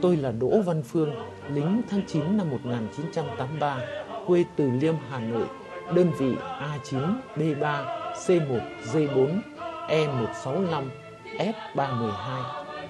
Tôi là Đỗ Văn Phương, lính tháng 9 năm 1983, quê Từ Liêm, Hà Nội, đơn vị A9, B3, C1, D4, E165, F312.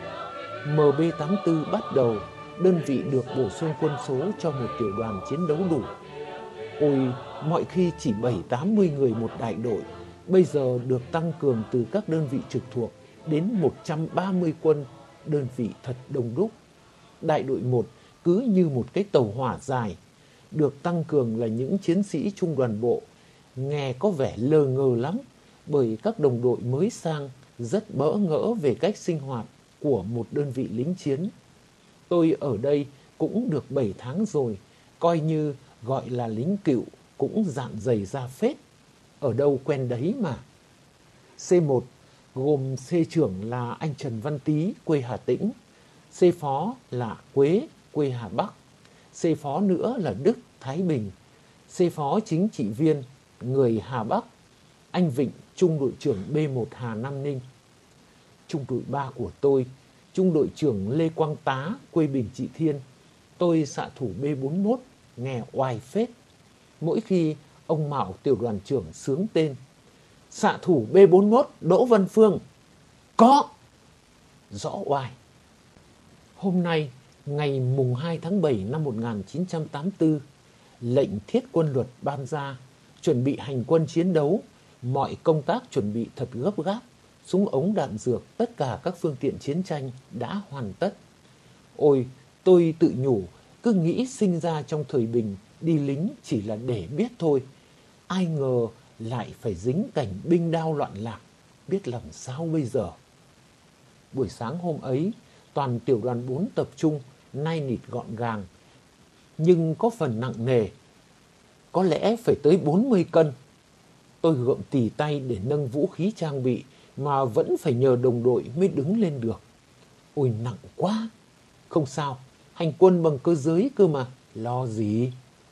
MB84 bắt đầu, đơn vị được bổ sung quân số cho một tiểu đoàn chiến đấu đủ. Ôi, mọi khi chỉ 70-80 người một đại đội, bây giờ được tăng cường từ các đơn vị trực thuộc đến 130 quân, đơn vị thật đông đúc. Đại đội 1 cứ như một cái tàu hỏa dài, được tăng cường là những chiến sĩ trung đoàn bộ, nghe có vẻ lờ ngờ lắm, bởi các đồng đội mới sang rất bỡ ngỡ về cách sinh hoạt của một đơn vị lính chiến. Tôi ở đây cũng được 7 tháng rồi, coi như gọi là lính cựu cũng dạn dày ra phết, ở đâu quen đấy mà. C1 gồm C trưởng là anh Trần Văn Tý, quê Hà Tĩnh, C phó là Quế, quê Hà Bắc, C phó nữa là Đức, Thái Bình, C phó chính trị viên, người Hà Bắc, anh Vịnh, trung đội trưởng B1 Hà Nam Ninh. Trung đội 3 của tôi, trung đội trưởng Lê Quang Tá, quê Bình Trị Thiên, tôi xạ thủ B41, nghe oai phết. Mỗi khi ông Mạo tiểu đoàn trưởng xướng tên, xạ thủ B41 Đỗ Văn Phương, có, rõ oai. Hôm nay, ngày mùng 2 tháng 7 năm 1984, lệnh thiết quân luật ban ra, chuẩn bị hành quân chiến đấu, mọi công tác chuẩn bị thật gấp gáp, súng ống đạn dược, tất cả các phương tiện chiến tranh đã hoàn tất. Ôi, tôi tự nhủ, cứ nghĩ sinh ra trong thời bình, đi lính chỉ là để biết thôi. Ai ngờ lại phải dính cảnh binh đao loạn lạc, biết làm sao bây giờ. Buổi sáng hôm ấy, toàn tiểu đoàn 4 tập trung, nai nịt gọn gàng, nhưng có phần nặng nề, có lẽ phải tới 40 cân. Tôi gượng tì tay để nâng vũ khí trang bị, mà vẫn phải nhờ đồng đội mới đứng lên được. Ôi nặng quá, không sao, hành quân bằng cơ giới cơ mà, lo gì.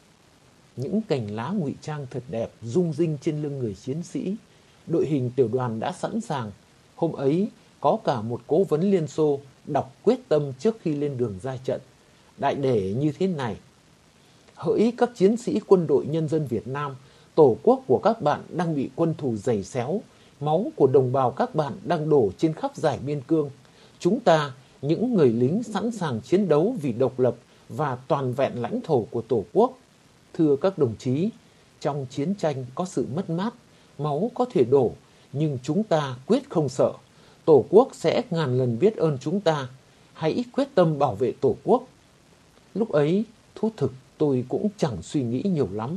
Những cành lá ngụy trang thật đẹp rung rinh trên lưng người chiến sĩ. Đội hình tiểu đoàn đã sẵn sàng. Hôm ấy có cả một cố vấn Liên Xô đọc quyết tâm trước khi lên đường ra trận. Đại để như thế này: hỡi các chiến sĩ quân đội nhân dân Việt Nam, tổ quốc của các bạn đang bị quân thù giày xéo, máu của đồng bào các bạn đang đổ trên khắp dải biên cương. Chúng ta, những người lính sẵn sàng chiến đấu vì độc lập và toàn vẹn lãnh thổ của Tổ quốc. Thưa các đồng chí, trong chiến tranh có sự mất mát, máu có thể đổ, nhưng chúng ta quyết không sợ. Tổ quốc sẽ ngàn lần biết ơn chúng ta. Hãy quyết tâm bảo vệ Tổ quốc. Lúc ấy, thú thực tôi cũng chẳng suy nghĩ nhiều lắm.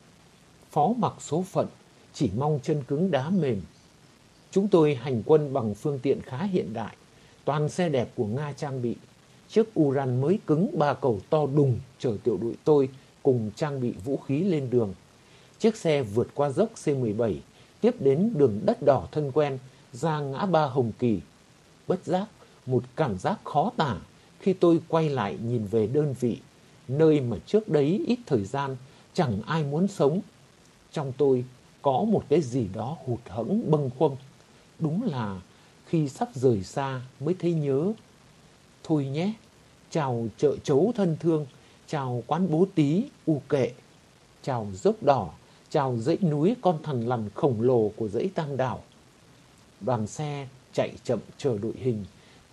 Phó mặc số phận, chỉ mong chân cứng đá mềm. Chúng tôi hành quân bằng phương tiện khá hiện đại, toàn xe đẹp của Nga trang bị. Chiếc Uran mới cứng 3 cầu to đùng chở tiểu đội tôi cùng trang bị vũ khí lên đường. Chiếc xe vượt qua dốc C17, tiếp đến đường đất đỏ thân quen, ra ngã ba Hồng Kỳ. Bất giác, một cảm giác khó tả khi tôi quay lại nhìn về đơn vị, nơi mà trước đấy ít thời gian chẳng ai muốn sống. Trong tôi có một cái gì đó hụt hẫng bâng khuâng. Đúng là khi sắp rời xa mới thấy nhớ. Thôi nhé, chào chợ Chấu thân thương, chào quán Bố Tí u kệ, chào dốc đỏ, chào dãy núi con thằn lằn khổng lồ của dãy Tam Đảo. Đoàn xe chạy chậm chờ đội hình.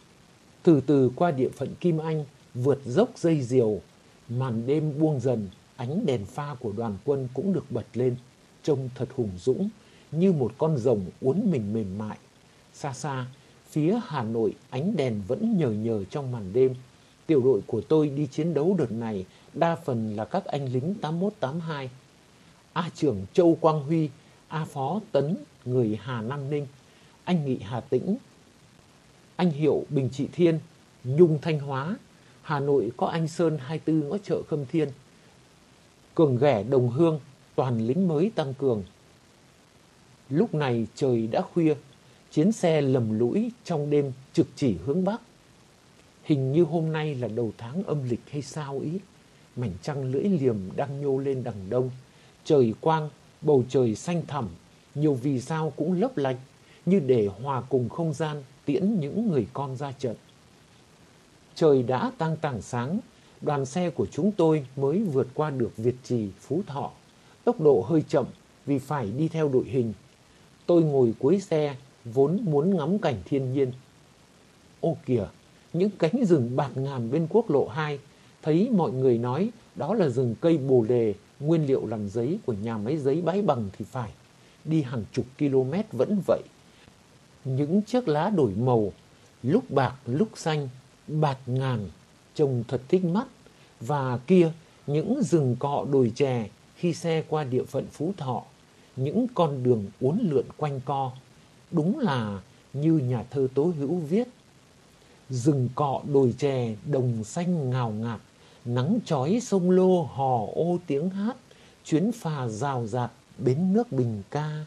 Từ từ qua địa phận Kim Anh, vượt dốc dây diều, màn đêm buông dần, ánh đèn pha của đoàn quân cũng được bật lên, trông thật hùng dũng, như một con rồng uốn mình mềm mại. Xa xa, phía Hà Nội ánh đèn vẫn nhờ nhờ trong màn đêm. Tiểu đội của tôi đi chiến đấu đợt này đa phần là các anh lính 81-82. A trưởng Châu Quang Huy, A phó Tấn, người Hà Nam Ninh, anh Nghị Hà Tĩnh, anh Hiệu Bình Trị Thiên, Nhung Thanh Hóa. Hà Nội có anh Sơn 24 ngõ chợ Khâm Thiên, Cường Ghẻ Đồng Hương, toàn lính mới tăng cường. Lúc này trời đã khuya, chiến xe lầm lũi trong đêm trực chỉ hướng Bắc. Hình như hôm nay là đầu tháng âm lịch hay sao ý. Mảnh trăng lưỡi liềm đang nhô lên đằng đông. Trời quang, bầu trời xanh thẳm, nhiều vì sao cũng lấp lánh, như để hòa cùng không gian tiễn những người con ra trận. Trời đã tang tảng sáng, đoàn xe của chúng tôi mới vượt qua được Việt Trì, Phú Thọ. Tốc độ hơi chậm vì phải đi theo đội hình. Tôi ngồi cuối xe, vốn muốn ngắm cảnh thiên nhiên. Ô kìa, những cánh rừng bạt ngàn bên quốc lộ 2, thấy mọi người nói đó là rừng cây bồ đề, nguyên liệu làm giấy của nhà máy giấy Bái Bằng thì phải. Đi hàng chục km vẫn vậy. Những chiếc lá đổi màu, lúc bạc lúc xanh, bạt ngàn, trông thật thích mắt. Và kia, những rừng cọ đồi chè khi xe qua địa phận Phú Thọ, những con đường uốn lượn quanh co. Đúng là như nhà thơ Tố Hữu viết: rừng cọ đồi chè đồng xanh ngào ngạt, nắng chói sông Lô hò ô tiếng hát, chuyến phà rào rạt bến nước Bình Ca.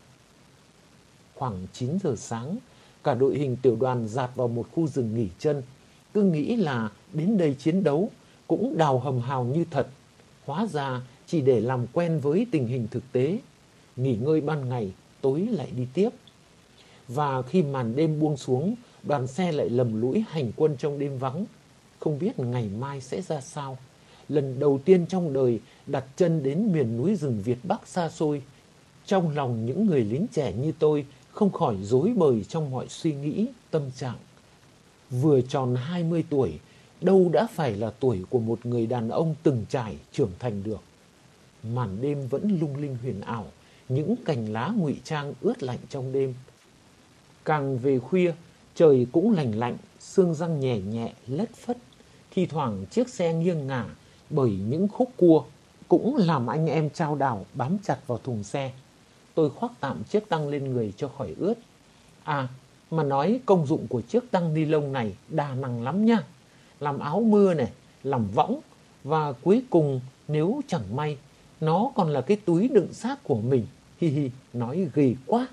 Khoảng 9 giờ sáng, cả đội hình tiểu đoàn dạt vào một khu rừng nghỉ chân. Cứ nghĩ là đến đây chiến đấu, cũng đào hầm hào như thật. Hóa ra chỉ để làm quen với tình hình thực tế. Nghỉ ngơi ban ngày, tối lại đi tiếp. Và khi màn đêm buông xuống, đoàn xe lại lầm lũi hành quân trong đêm vắng. Không biết ngày mai sẽ ra sao. Lần đầu tiên trong đời đặt chân đến miền núi rừng Việt Bắc xa xôi. Trong lòng những người lính trẻ như tôi không khỏi rối bời trong mọi suy nghĩ, tâm trạng. Vừa tròn 20 tuổi, đâu đã phải là tuổi của một người đàn ông từng trải trưởng thành được. Màn đêm vẫn lung linh huyền ảo, những cành lá ngụy trang ướt lạnh trong đêm. Càng về khuya, trời cũng lành lạnh, sương răng nhẹ nhẹ lất phất. Thi thoảng chiếc xe nghiêng ngả bởi những khúc cua cũng làm anh em chao đảo bám chặt vào thùng xe. Tôi khoác tạm chiếc tăng lên người cho khỏi ướt. À, mà nói công dụng của chiếc tăng ni lông này đa năng lắm nha. Làm áo mưa này, làm võng, và cuối cùng nếu chẳng may, nó còn là cái túi đựng xác của mình. Hi hi, nói ghê quá.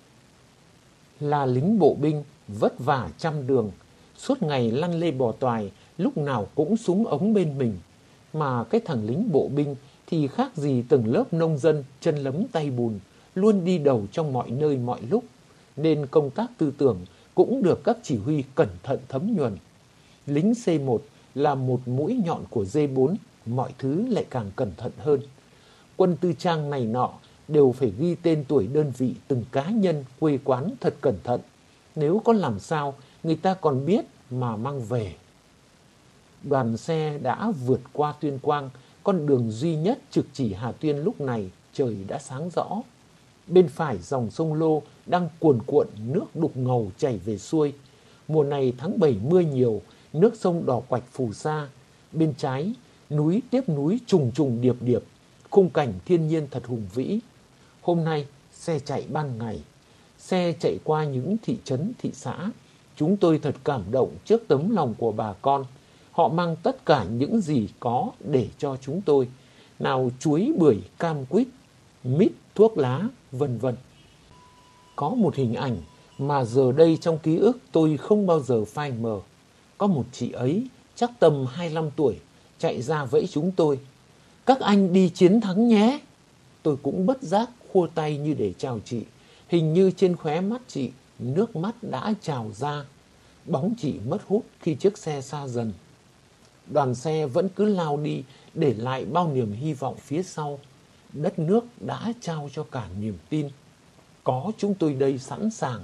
Là lính bộ binh, vất vả trăm đường, suốt ngày lăn lê bò toài, lúc nào cũng súng ống bên mình. Mà cái thằng lính bộ binh thì khác gì từng lớp nông dân chân lấm tay bùn, luôn đi đầu trong mọi nơi mọi lúc, nên công tác tư tưởng cũng được các chỉ huy cẩn thận thấm nhuần. Lính C1 là một mũi nhọn của D4, mọi thứ lại càng cẩn thận hơn. Quân tư trang này nọ đều phải ghi tên tuổi đơn vị từng cá nhân quê quán thật cẩn thận. Nếu có làm sao, người ta còn biết mà mang về. Đoàn xe đã vượt qua Tuyên Quang, con đường duy nhất trực chỉ Hà Tuyên lúc này trời đã sáng rõ. Bên phải dòng sông Lô đang cuồn cuộn nước đục ngầu chảy về xuôi. Mùa này tháng 7 mưa nhiều, nước sông đỏ quạch phù sa. Bên trái, núi tiếp núi trùng trùng điệp điệp, khung cảnh thiên nhiên thật hùng vĩ. Hôm nay, xe chạy ban ngày. Xe chạy qua những thị trấn, thị xã. Chúng tôi thật cảm động trước tấm lòng của bà con. Họ mang tất cả những gì có để cho chúng tôi. Nào chuối, bưởi, cam quýt, mít, thuốc lá, vân vân. Có một hình ảnh mà giờ đây trong ký ức tôi không bao giờ phai mờ. Có một chị ấy, chắc tầm 25 tuổi, chạy ra vẫy chúng tôi. Các anh đi chiến thắng nhé. Tôi cũng bất giác khua tay như để chào chị. Hình như trên khóe mắt chị, nước mắt đã trào ra. Bóng chị mất hút khi chiếc xe xa dần. Đoàn xe vẫn cứ lao đi, để lại bao niềm hy vọng phía sau. Đất nước đã trao cho cả niềm tin. Có chúng tôi đây sẵn sàng.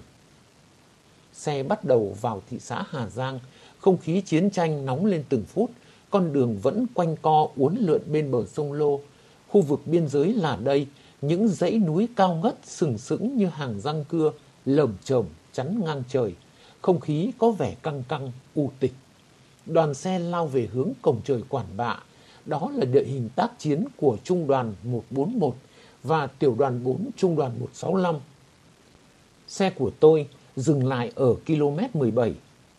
Xe bắt đầu vào thị xã Hà Giang. Không khí chiến tranh nóng lên từng phút. Con đường vẫn quanh co uốn lượn bên bờ sông Lô. Khu vực biên giới là đây. Những dãy núi cao ngất sừng sững như hàng răng cưa, lởm chởm chắn ngang trời. Không khí có vẻ căng căng, u tịch. Đoàn xe lao về hướng cổng trời Quản Bạ. Đó là địa hình tác chiến của Trung đoàn 141 và Tiểu đoàn 4 Trung đoàn 165. Xe của tôi dừng lại ở km 17.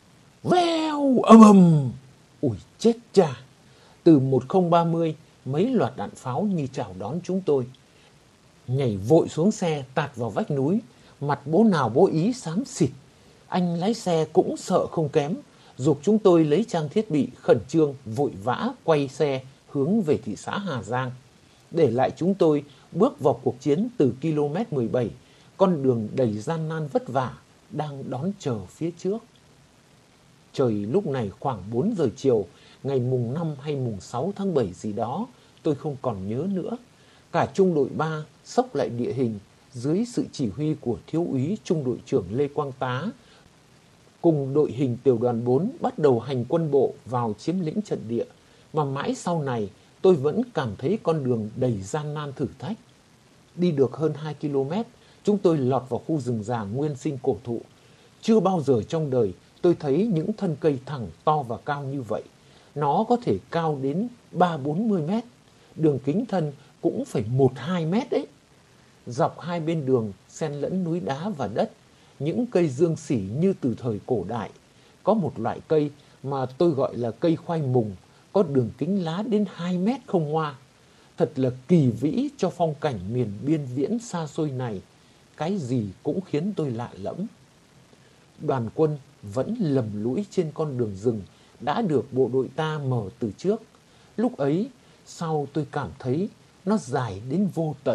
Vèo ầm ầm. Ui chết cha. Từ 1030, mấy loạt đạn pháo như chào đón chúng tôi. Nhảy vội xuống xe tạt vào vách núi. Mặt bố nào bố ý xám xịt. Anh lái xe cũng sợ không kém, giục chúng tôi lấy trang thiết bị khẩn trương vội vã quay xe hướng về thị xã Hà Giang. Để lại chúng tôi bước vào cuộc chiến từ km 17, con đường đầy gian nan vất vả đang đón chờ phía trước. Trời lúc này khoảng 4 giờ chiều, ngày mùng 5 hay mùng 6 tháng 7 gì đó, tôi không còn nhớ nữa. Cả trung đội 3 xốc lại địa hình dưới sự chỉ huy của thiếu úy trung đội trưởng Lê Quang Tá, cùng đội hình tiểu đoàn 4 bắt đầu hành quân bộ vào chiếm lĩnh trận địa, mà mãi sau này tôi vẫn cảm thấy con đường đầy gian nan thử thách. Đi được hơn 2 km, chúng tôi lọt vào khu rừng già nguyên sinh cổ thụ. Chưa bao giờ trong đời tôi thấy những thân cây thẳng to và cao như vậy. Nó có thể cao đến 30-40 mét, đường kính thân cũng phải 1-2 mét đấy. Dọc hai bên đường xen lẫn núi đá và đất, những cây dương xỉ như từ thời cổ đại. Có một loại cây mà tôi gọi là cây khoai mùng, có đường kính lá đến 2 mét không hoa. Thật là kỳ vĩ cho phong cảnh miền biên viễn xa xôi này. Cái gì cũng khiến tôi lạ lẫm. Đoàn quân vẫn lầm lũi trên con đường rừng đã được bộ đội ta mở từ trước. Lúc ấy, sau tôi cảm thấy nó dài đến vô tận.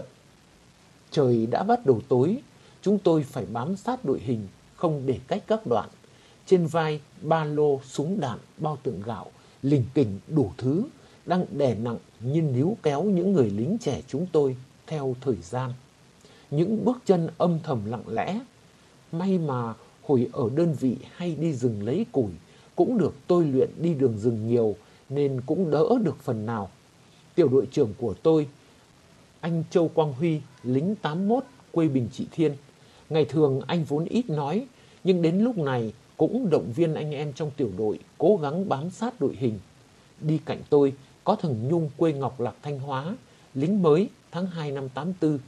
Trời đã bắt đầu tối, chúng tôi phải bám sát đội hình, không để cách các đoạn. Trên vai, ba lô, súng đạn, bao tượng gạo, lình kình đủ thứ, đang đè nặng như níu kéo những người lính trẻ chúng tôi theo thời gian. Những bước chân âm thầm lặng lẽ. May mà hồi ở đơn vị hay đi rừng lấy củi, cũng được tôi luyện đi đường rừng nhiều nên cũng đỡ được phần nào. Tiểu đội trưởng của tôi, anh Châu Quang Huy, lính 81, quê Bình Trị Thiên. Ngày thường anh vốn ít nói, nhưng đến lúc này cũng động viên anh em trong tiểu đội cố gắng bám sát đội hình. Đi cạnh tôi có thằng Nhung quê Ngọc Lặc Thanh Hóa, lính mới tháng 2 năm 84.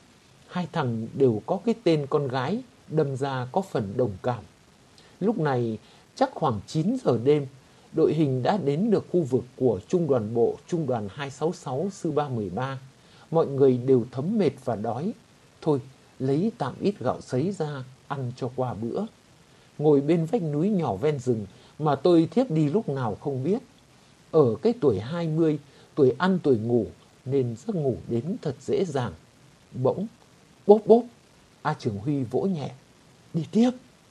Hai thằng đều có cái tên con gái, đâm ra có phần đồng cảm. Lúc này chắc khoảng 9 giờ đêm, đội hình đã đến được khu vực của trung đoàn bộ trung đoàn 266 sư 313. Mọi người đều thấm mệt và đói. Thôi, lấy tạm ít gạo sấy ra, ăn cho qua bữa. Ngồi bên vách núi nhỏ ven rừng mà tôi thiếp đi lúc nào không biết. Ở cái tuổi 20, tuổi ăn tuổi ngủ, nên giấc ngủ đến thật dễ dàng. Bỗng, bốp bốp, A Trường Huy vỗ nhẹ. Đi tiếp.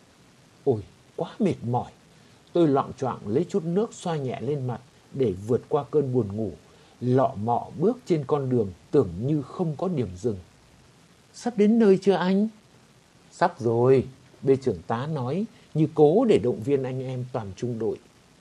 Ôi, quá mệt mỏi. Tôi loạng choạng lấy chút nước xoa nhẹ lên mặt để vượt qua cơn buồn ngủ. Lọ mọ bước trên con đường tưởng như không có điểm dừng. Sắp đến nơi chưa anh? Sắp rồi, bê trưởng tá nói như cố để động viên anh em toàn trung đội.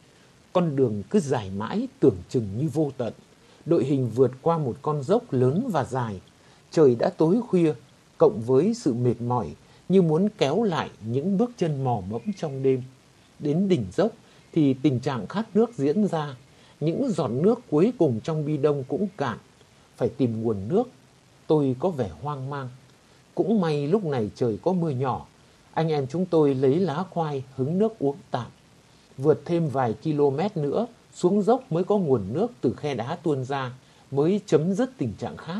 Con đường cứ dài mãi tưởng chừng như vô tận. Đội hình vượt qua một con dốc lớn và dài. Trời đã tối khuya, cộng với sự mệt mỏi như muốn kéo lại những bước chân mò mẫm trong đêm. Đến đỉnh dốc thì tình trạng khát nước diễn ra. Những giọt nước cuối cùng trong bi đông cũng cạn. Phải tìm nguồn nước. Tôi có vẻ hoang mang. Cũng may lúc này trời có mưa nhỏ. Anh em chúng tôi lấy lá khoai hứng nước uống tạm. Vượt thêm vài km nữa, xuống dốc mới có nguồn nước từ khe đá tuôn ra, mới chấm dứt tình trạng khát.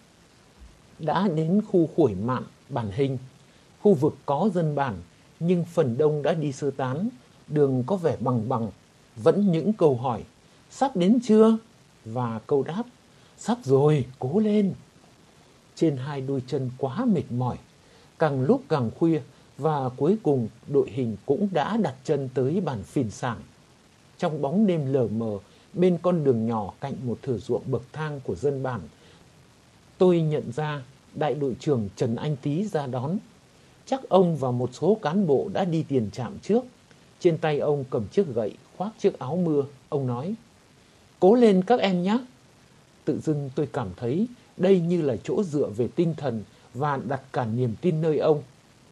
Đã đến khu Khuổi Mạn, Bản Hình. Khu vực có dân bản, nhưng phần đông đã đi sơ tán. Đường có vẻ bằng bằng, vẫn những câu hỏi. Sắp đến chưa? Và câu đáp, sắp rồi, cố lên. Trên hai đôi chân quá mệt mỏi, càng lúc càng khuya, và cuối cùng đội hình cũng đã đặt chân tới bản Phìn Sảng. Trong bóng đêm lờ mờ, bên con đường nhỏ cạnh một thửa ruộng bậc thang của dân bản, tôi nhận ra đại đội trưởng Trần Anh Tý ra đón. Chắc ông và một số cán bộ đã đi tiền trạm trước. Trên tay ông cầm chiếc gậy, khoác chiếc áo mưa. Ông nói, cố lên các em nhé. Tự dưng tôi cảm thấy đây như là chỗ dựa về tinh thần và đặt cả niềm tin nơi ông.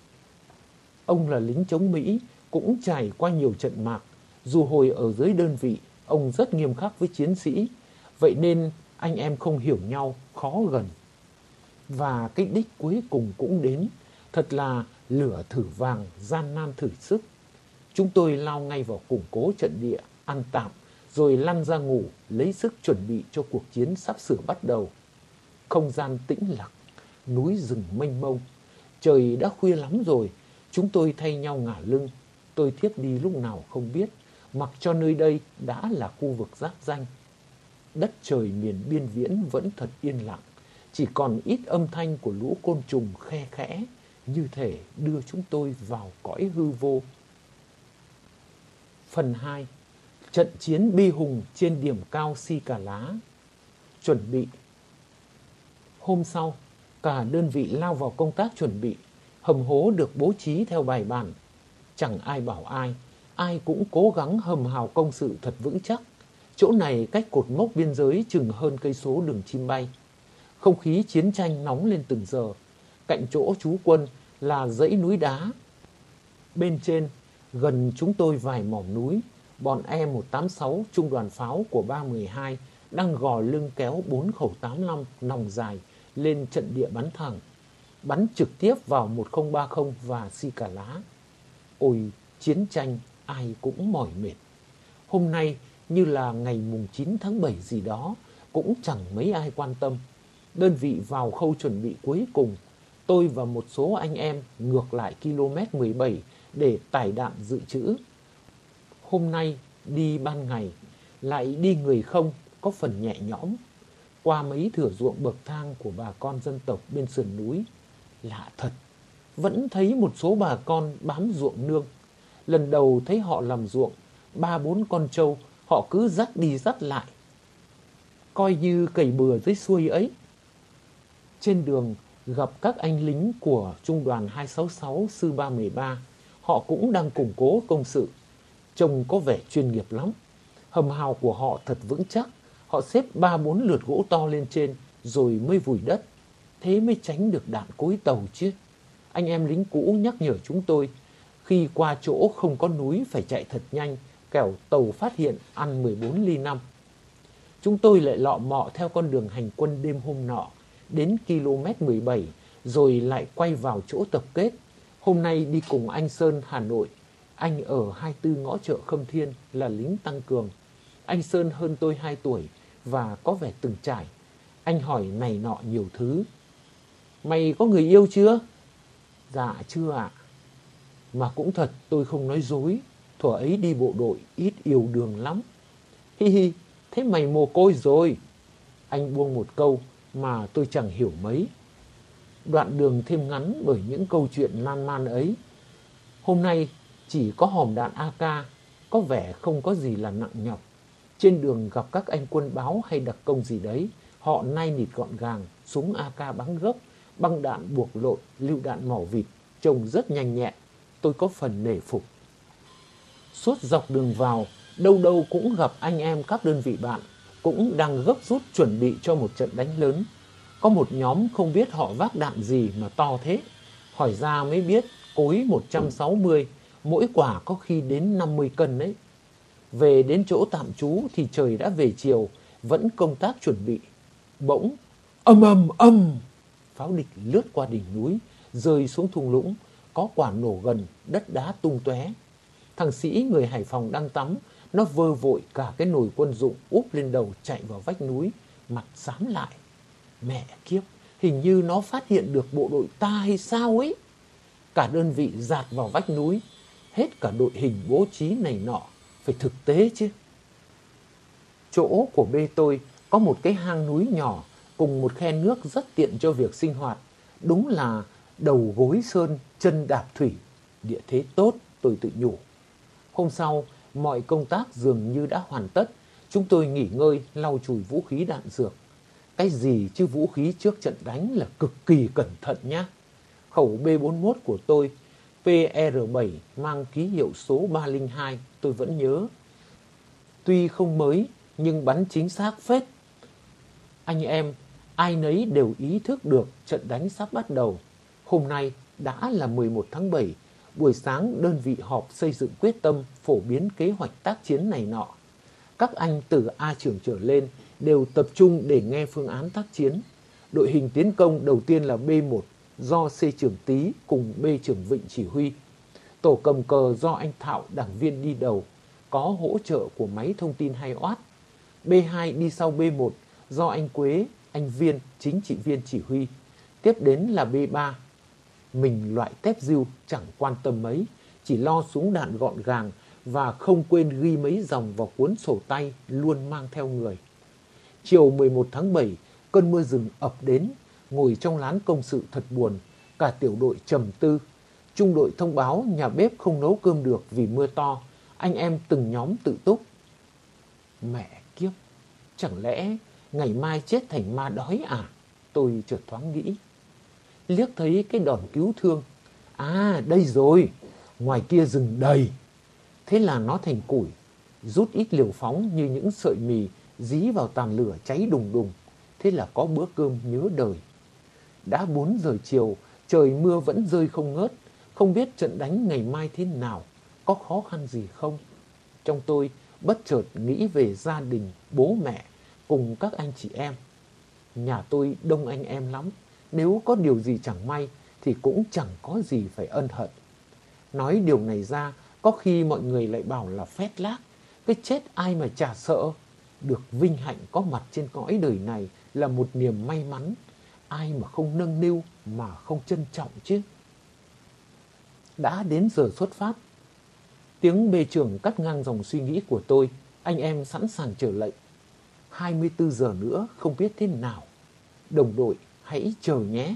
Ông là lính chống Mỹ, cũng trải qua nhiều trận mạc. Dù hồi ở dưới đơn vị, ông rất nghiêm khắc với chiến sĩ. Vậy nên anh em không hiểu nhau, khó gần. Và cái đích cuối cùng cũng đến. Thật là lửa thử vàng, gian nan thử sức. Chúng tôi lao ngay vào củng cố trận địa, ăn tạm, rồi lăn ra ngủ, lấy sức chuẩn bị cho cuộc chiến sắp sửa bắt đầu. Không gian tĩnh lặng, núi rừng mênh mông. Trời đã khuya lắm rồi, chúng tôi thay nhau ngả lưng. Tôi thiếp đi lúc nào không biết, mặc cho nơi đây đã là khu vực giáp ranh. Đất trời miền biên viễn vẫn thật yên lặng, chỉ còn ít âm thanh của lũ côn trùng khe khẽ, như thể đưa chúng tôi vào cõi hư vô. Phần 2. Trận chiến bi hùng trên điểm cao Si Cà Lá. Chuẩn bị. Hôm sau, cả đơn vị lao vào công tác chuẩn bị. Hầm hố được bố trí theo bài bản. Chẳng ai bảo ai, ai cũng cố gắng hầm hào công sự thật vững chắc. Chỗ này cách cột mốc biên giới chừng hơn cây số đường chim bay. Không khí chiến tranh nóng lên từng giờ. Cạnh chỗ trú quân là dãy núi đá. Bên trên, gần chúng tôi vài mỏm núi, bọn E186 trung đoàn pháo của 312 đang gò lưng kéo 4 khẩu 85 nòng dài lên trận địa bắn thẳng, bắn trực tiếp vào 1030 và Si Cà Lá. Ôi, chiến tranh ai cũng mỏi mệt. Hôm nay như là ngày mùng 9 tháng 7 gì đó, cũng chẳng mấy ai quan tâm. Đơn vị vào khâu chuẩn bị cuối cùng, tôi và một số anh em ngược lại km 17 để tải đạn dự trữ. Hôm nay đi ban ngày, lại đi người không, có phần nhẹ nhõm. Qua mấy thửa ruộng bậc thang của bà con dân tộc bên sườn núi, lạ thật, vẫn thấy một số bà con bám ruộng nương. Lần đầu thấy họ làm ruộng, 3-4 con trâu họ cứ dắt đi dắt lại, coi như cày bừa dưới xuôi ấy. Trên đường gặp các anh lính của trung đoàn 266 sư 313, họ cũng đang củng cố công sự. Trông có vẻ chuyên nghiệp lắm. Hầm hào của họ thật vững chắc. Họ xếp 3-4 lượt gỗ to lên trên rồi mới vùi đất. Thế mới tránh được đạn cối tàu chứ. Anh em lính cũ nhắc nhở chúng tôi, khi qua chỗ không có núi phải chạy thật nhanh, kẻo tàu phát hiện ăn 14 ly 5. Chúng tôi lại lọ mọ theo con đường hành quân đêm hôm nọ, đến km 17, rồi lại quay vào chỗ tập kết. Hôm nay đi cùng anh Sơn Hà Nội. Anh ở 24 ngõ chợ Khâm Thiên, là lính tăng cường. Anh Sơn hơn tôi 2 tuổi và có vẻ từng trải. Anh hỏi này nọ nhiều thứ. Mày có người yêu chưa? Dạ chưa ạ. Mà cũng thật, tôi không nói dối. Thuở ấy đi bộ đội ít yêu đương lắm. Hi hi, thế mày mồ côi rồi. Anh buông một câu mà tôi chẳng hiểu mấy. Đoạn đường thêm ngắn bởi những câu chuyện lan man ấy. Hôm nay chỉ có hòm đạn AK, có vẻ không có gì là nặng nhọc. Trên đường gặp các anh quân báo hay đặc công gì đấy, họ nai nịt gọn gàng, súng AK bắn gốc, băng đạn buộc lộn, lựu đạn mỏ vịt, trông rất nhanh nhẹn. Tôi có phần nể phục. Suốt dọc đường vào, đâu đâu cũng gặp anh em các đơn vị bạn, cũng đang gấp rút chuẩn bị cho một trận đánh lớn. Có một nhóm không biết họ vác đạn gì mà to thế. Hỏi ra mới biết cối 160, mỗi quả có khi đến 50 cân đấy. Về đến chỗ tạm trú thì trời đã về chiều, vẫn công tác chuẩn bị. Bỗng, ầm ầm ầm, pháo địch lướt qua đỉnh núi, rơi xuống thung lũng, có quả nổ gần, đất đá tung tóe. Thằng Sĩ người Hải Phòng đang tắm, nó vơ vội cả cái nồi quân dụng úp lên đầu chạy vào vách núi, mặt xám lại. Mẹ kiếp, hình như nó phát hiện được bộ đội ta hay sao ấy. Cả đơn vị dạt vào vách núi, hết cả đội hình bố trí này nọ, phải thực tế chứ. Chỗ của bê tôi có một cái hang núi nhỏ cùng một khe nước rất tiện cho việc sinh hoạt. Đúng là đầu gối sơn, chân đạp thủy, địa thế tốt, tôi tự nhủ. Hôm sau, mọi công tác dường như đã hoàn tất. Chúng tôi nghỉ ngơi, lau chùi vũ khí đạn dược. Cái gì chứ vũ khí trước trận đánh là cực kỳ cẩn thận nhá. Khẩu B41 của tôi, PR7 mang ký hiệu số 302, tôi vẫn nhớ. Tuy không mới, nhưng bắn chính xác phết. Anh em, ai nấy đều ý thức được trận đánh sắp bắt đầu. Hôm nay đã là 11 tháng 7, buổi sáng đơn vị họp xây dựng quyết tâm phổ biến kế hoạch tác chiến này nọ. Các anh từ A trưởng trở lên đều tập trung để nghe phương án tác chiến. Đội hình tiến công đầu tiên là B1 do C trưởng Tý cùng B trưởng Vịnh chỉ huy. Tổ cầm cờ do anh Thạo đảng viên đi đầu, có hỗ trợ của máy thông tin 2W. B2 đi sau B1 do anh Quế, anh Viên, chính trị viên chỉ huy. Tiếp đến là B3. Mình loại tép diêu chẳng quan tâm mấy, chỉ lo súng đạn gọn gàng và không quên ghi mấy dòng vào cuốn sổ tay luôn mang theo người. Chiều 11 tháng 7, cơn mưa rừng ập đến, ngồi trong lán công sự thật buồn, cả tiểu đội trầm tư. Trung đội thông báo nhà bếp không nấu cơm được vì mưa to, Anh em từng nhóm tự túc. Mẹ kiếp, chẳng lẽ ngày mai chết thành ma đói à? Tôi chợt thoáng nghĩ. Liếc thấy cái đòn cứu thương. À, đây rồi, ngoài kia rừng đầy. Thế là nó thành củi, rút ít liều phóng như những sợi mì dí vào tàn lửa cháy đùng đùng. Thế là có bữa cơm nhớ đời. Đã 4 giờ chiều, trời mưa vẫn rơi không ngớt. Không biết trận đánh ngày mai thế nào, có khó khăn gì không? Trong tôi bất chợt nghĩ về gia đình, bố mẹ cùng các anh chị em. Nhà tôi đông anh em lắm, nếu có điều gì chẳng may thì cũng chẳng có gì phải ân hận. Nói điều này ra, có khi mọi người lại bảo là phét lác, cái chết ai mà chả sợ. Được vinh hạnh có mặt trên cõi đời này là một niềm may mắn, ai mà không nâng niu mà không trân trọng chứ. Đã đến giờ xuất phát. Tiếng bê trưởng cắt ngang dòng suy nghĩ của tôi. Anh em sẵn sàng chờ lệnh. 24 giờ nữa không biết thế nào. Đồng đội hãy chờ nhé.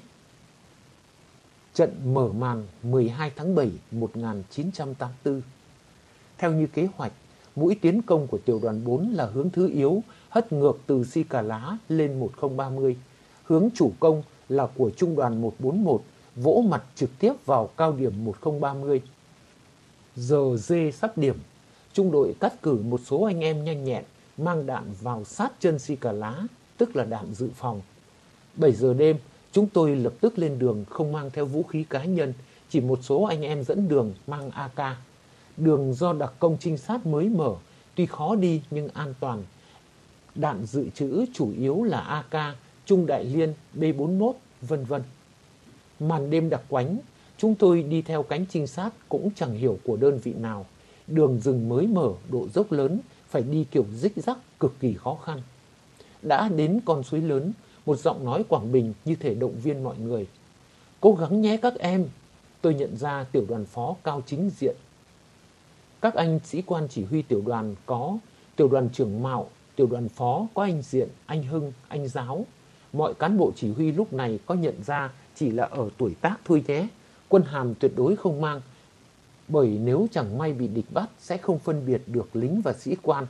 Trận mở màn 12 tháng 7 1984. Theo như kế hoạch, mũi tiến công của tiểu đoàn 4 là hướng thứ yếu, hất ngược từ Si Cà Lá lên 1030. Hướng chủ công là của trung đoàn 141, vỗ mặt trực tiếp vào cao điểm 1030. Giờ dê sắp điểm, trung đội cắt cử một số anh em nhanh nhẹn, mang đạn vào sát chân Si Cà Lá, tức là đạn dự phòng. 7 giờ đêm, chúng tôi lập tức lên đường không mang theo vũ khí cá nhân, chỉ một số anh em dẫn đường mang AK. Đường do đặc công trinh sát mới mở, tuy khó đi nhưng an toàn. Đạn dự trữ chủ yếu là AK, Trung Đại Liên, B41, vân vân. Màn đêm đặc quánh, chúng tôi đi theo cánh trinh sát cũng chẳng hiểu của đơn vị nào. Đường rừng mới mở, độ dốc lớn, phải đi kiểu rích rắc cực kỳ khó khăn. Đã đến con suối lớn, một giọng nói Quảng Bình như thể động viên mọi người. Cố gắng nhé các em. Tôi nhận ra tiểu đoàn phó Cao Chính Diện. Các anh sĩ quan chỉ huy tiểu đoàn có tiểu đoàn trưởng Mạo, tiểu đoàn phó có anh Diện, anh Hưng, anh Giáo. Mọi cán bộ chỉ huy lúc này có nhận ra chỉ là ở tuổi tác thôi nhé. Quân hàm tuyệt đối không mang, bởi nếu chẳng may bị địch bắt sẽ không phân biệt được lính và sĩ quan.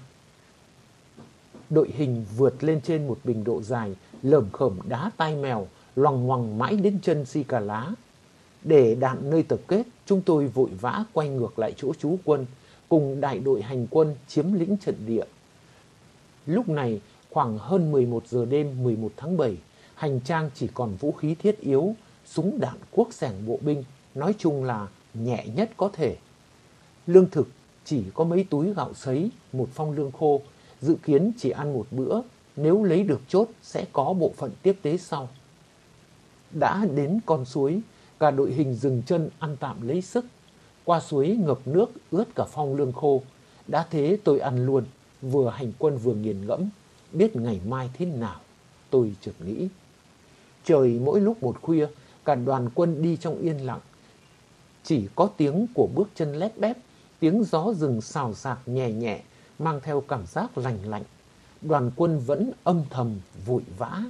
Đội hình vượt lên trên một bình độ dài, lởm khởm đá tai mèo, loằng ngoằng mãi đến chân Si Cà Lá. Để đạn nơi tập kết, chúng tôi vội vã quay ngược lại chỗ trú quân, cùng đại đội hành quân chiếm lĩnh trận địa. Lúc này, khoảng hơn 11 giờ đêm 11 tháng 7, hành trang chỉ còn vũ khí thiết yếu, súng đạn cuốc xẻng bộ binh, nói chung là nhẹ nhất có thể. Lương thực chỉ có mấy túi gạo sấy, một phong lương khô, dự kiến chỉ ăn một bữa, nếu lấy được chốt sẽ có bộ phận tiếp tế sau. Đã đến con suối, cả đội hình dừng chân ăn tạm lấy sức. Qua suối ngập nước ướt cả phong lương khô. Đã thế tôi ăn luôn, vừa hành quân vừa nghiền ngẫm, biết ngày mai thế nào. Tôi chợt nghĩ. Trời mỗi lúc một khuya, cả đoàn quân đi trong yên lặng. Chỉ có tiếng của bước chân lép bép, tiếng gió rừng xào xạc nhẹ nhẹ, mang theo cảm giác lành lạnh. Đoàn quân vẫn âm thầm vội vã.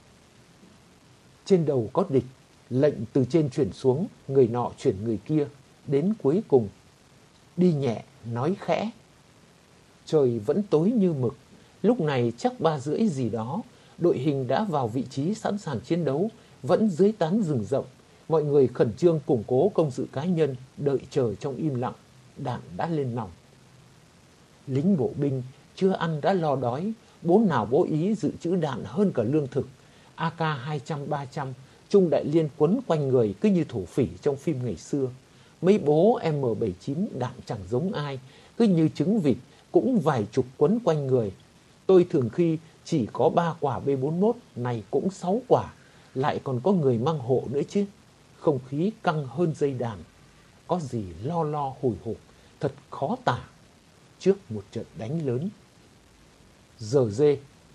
Trên đầu có địch, lệnh từ trên chuyển xuống, người nọ chuyển người kia, đến cuối cùng. Đi nhẹ, nói khẽ. Trời vẫn tối như mực, lúc này chắc 3:30 gì đó, đội hình đã vào vị trí sẵn sàng chiến đấu, vẫn dưới tán rừng rộng. Mọi người khẩn trương củng cố công sự cá nhân, đợi chờ trong im lặng, đạn đã lên nòng. Lính bộ binh chưa ăn đã lo đói, bố nào bố ý dự trữ đạn hơn cả lương thực. AK 200-300, Trung Đại Liên quấn quanh người cứ như thổ phỉ trong phim ngày xưa. Mấy bố M79 đạn chẳng giống ai, cứ như trứng vịt, cũng vài chục quấn quanh người. Tôi thường khi chỉ có 3 quả B41, này cũng 6 quả, lại còn có người mang hộ nữa chứ. Không khí căng hơn dây đàn, có gì lo lo hồi hộp, thật khó tả trước một trận đánh lớn. Giờ dê,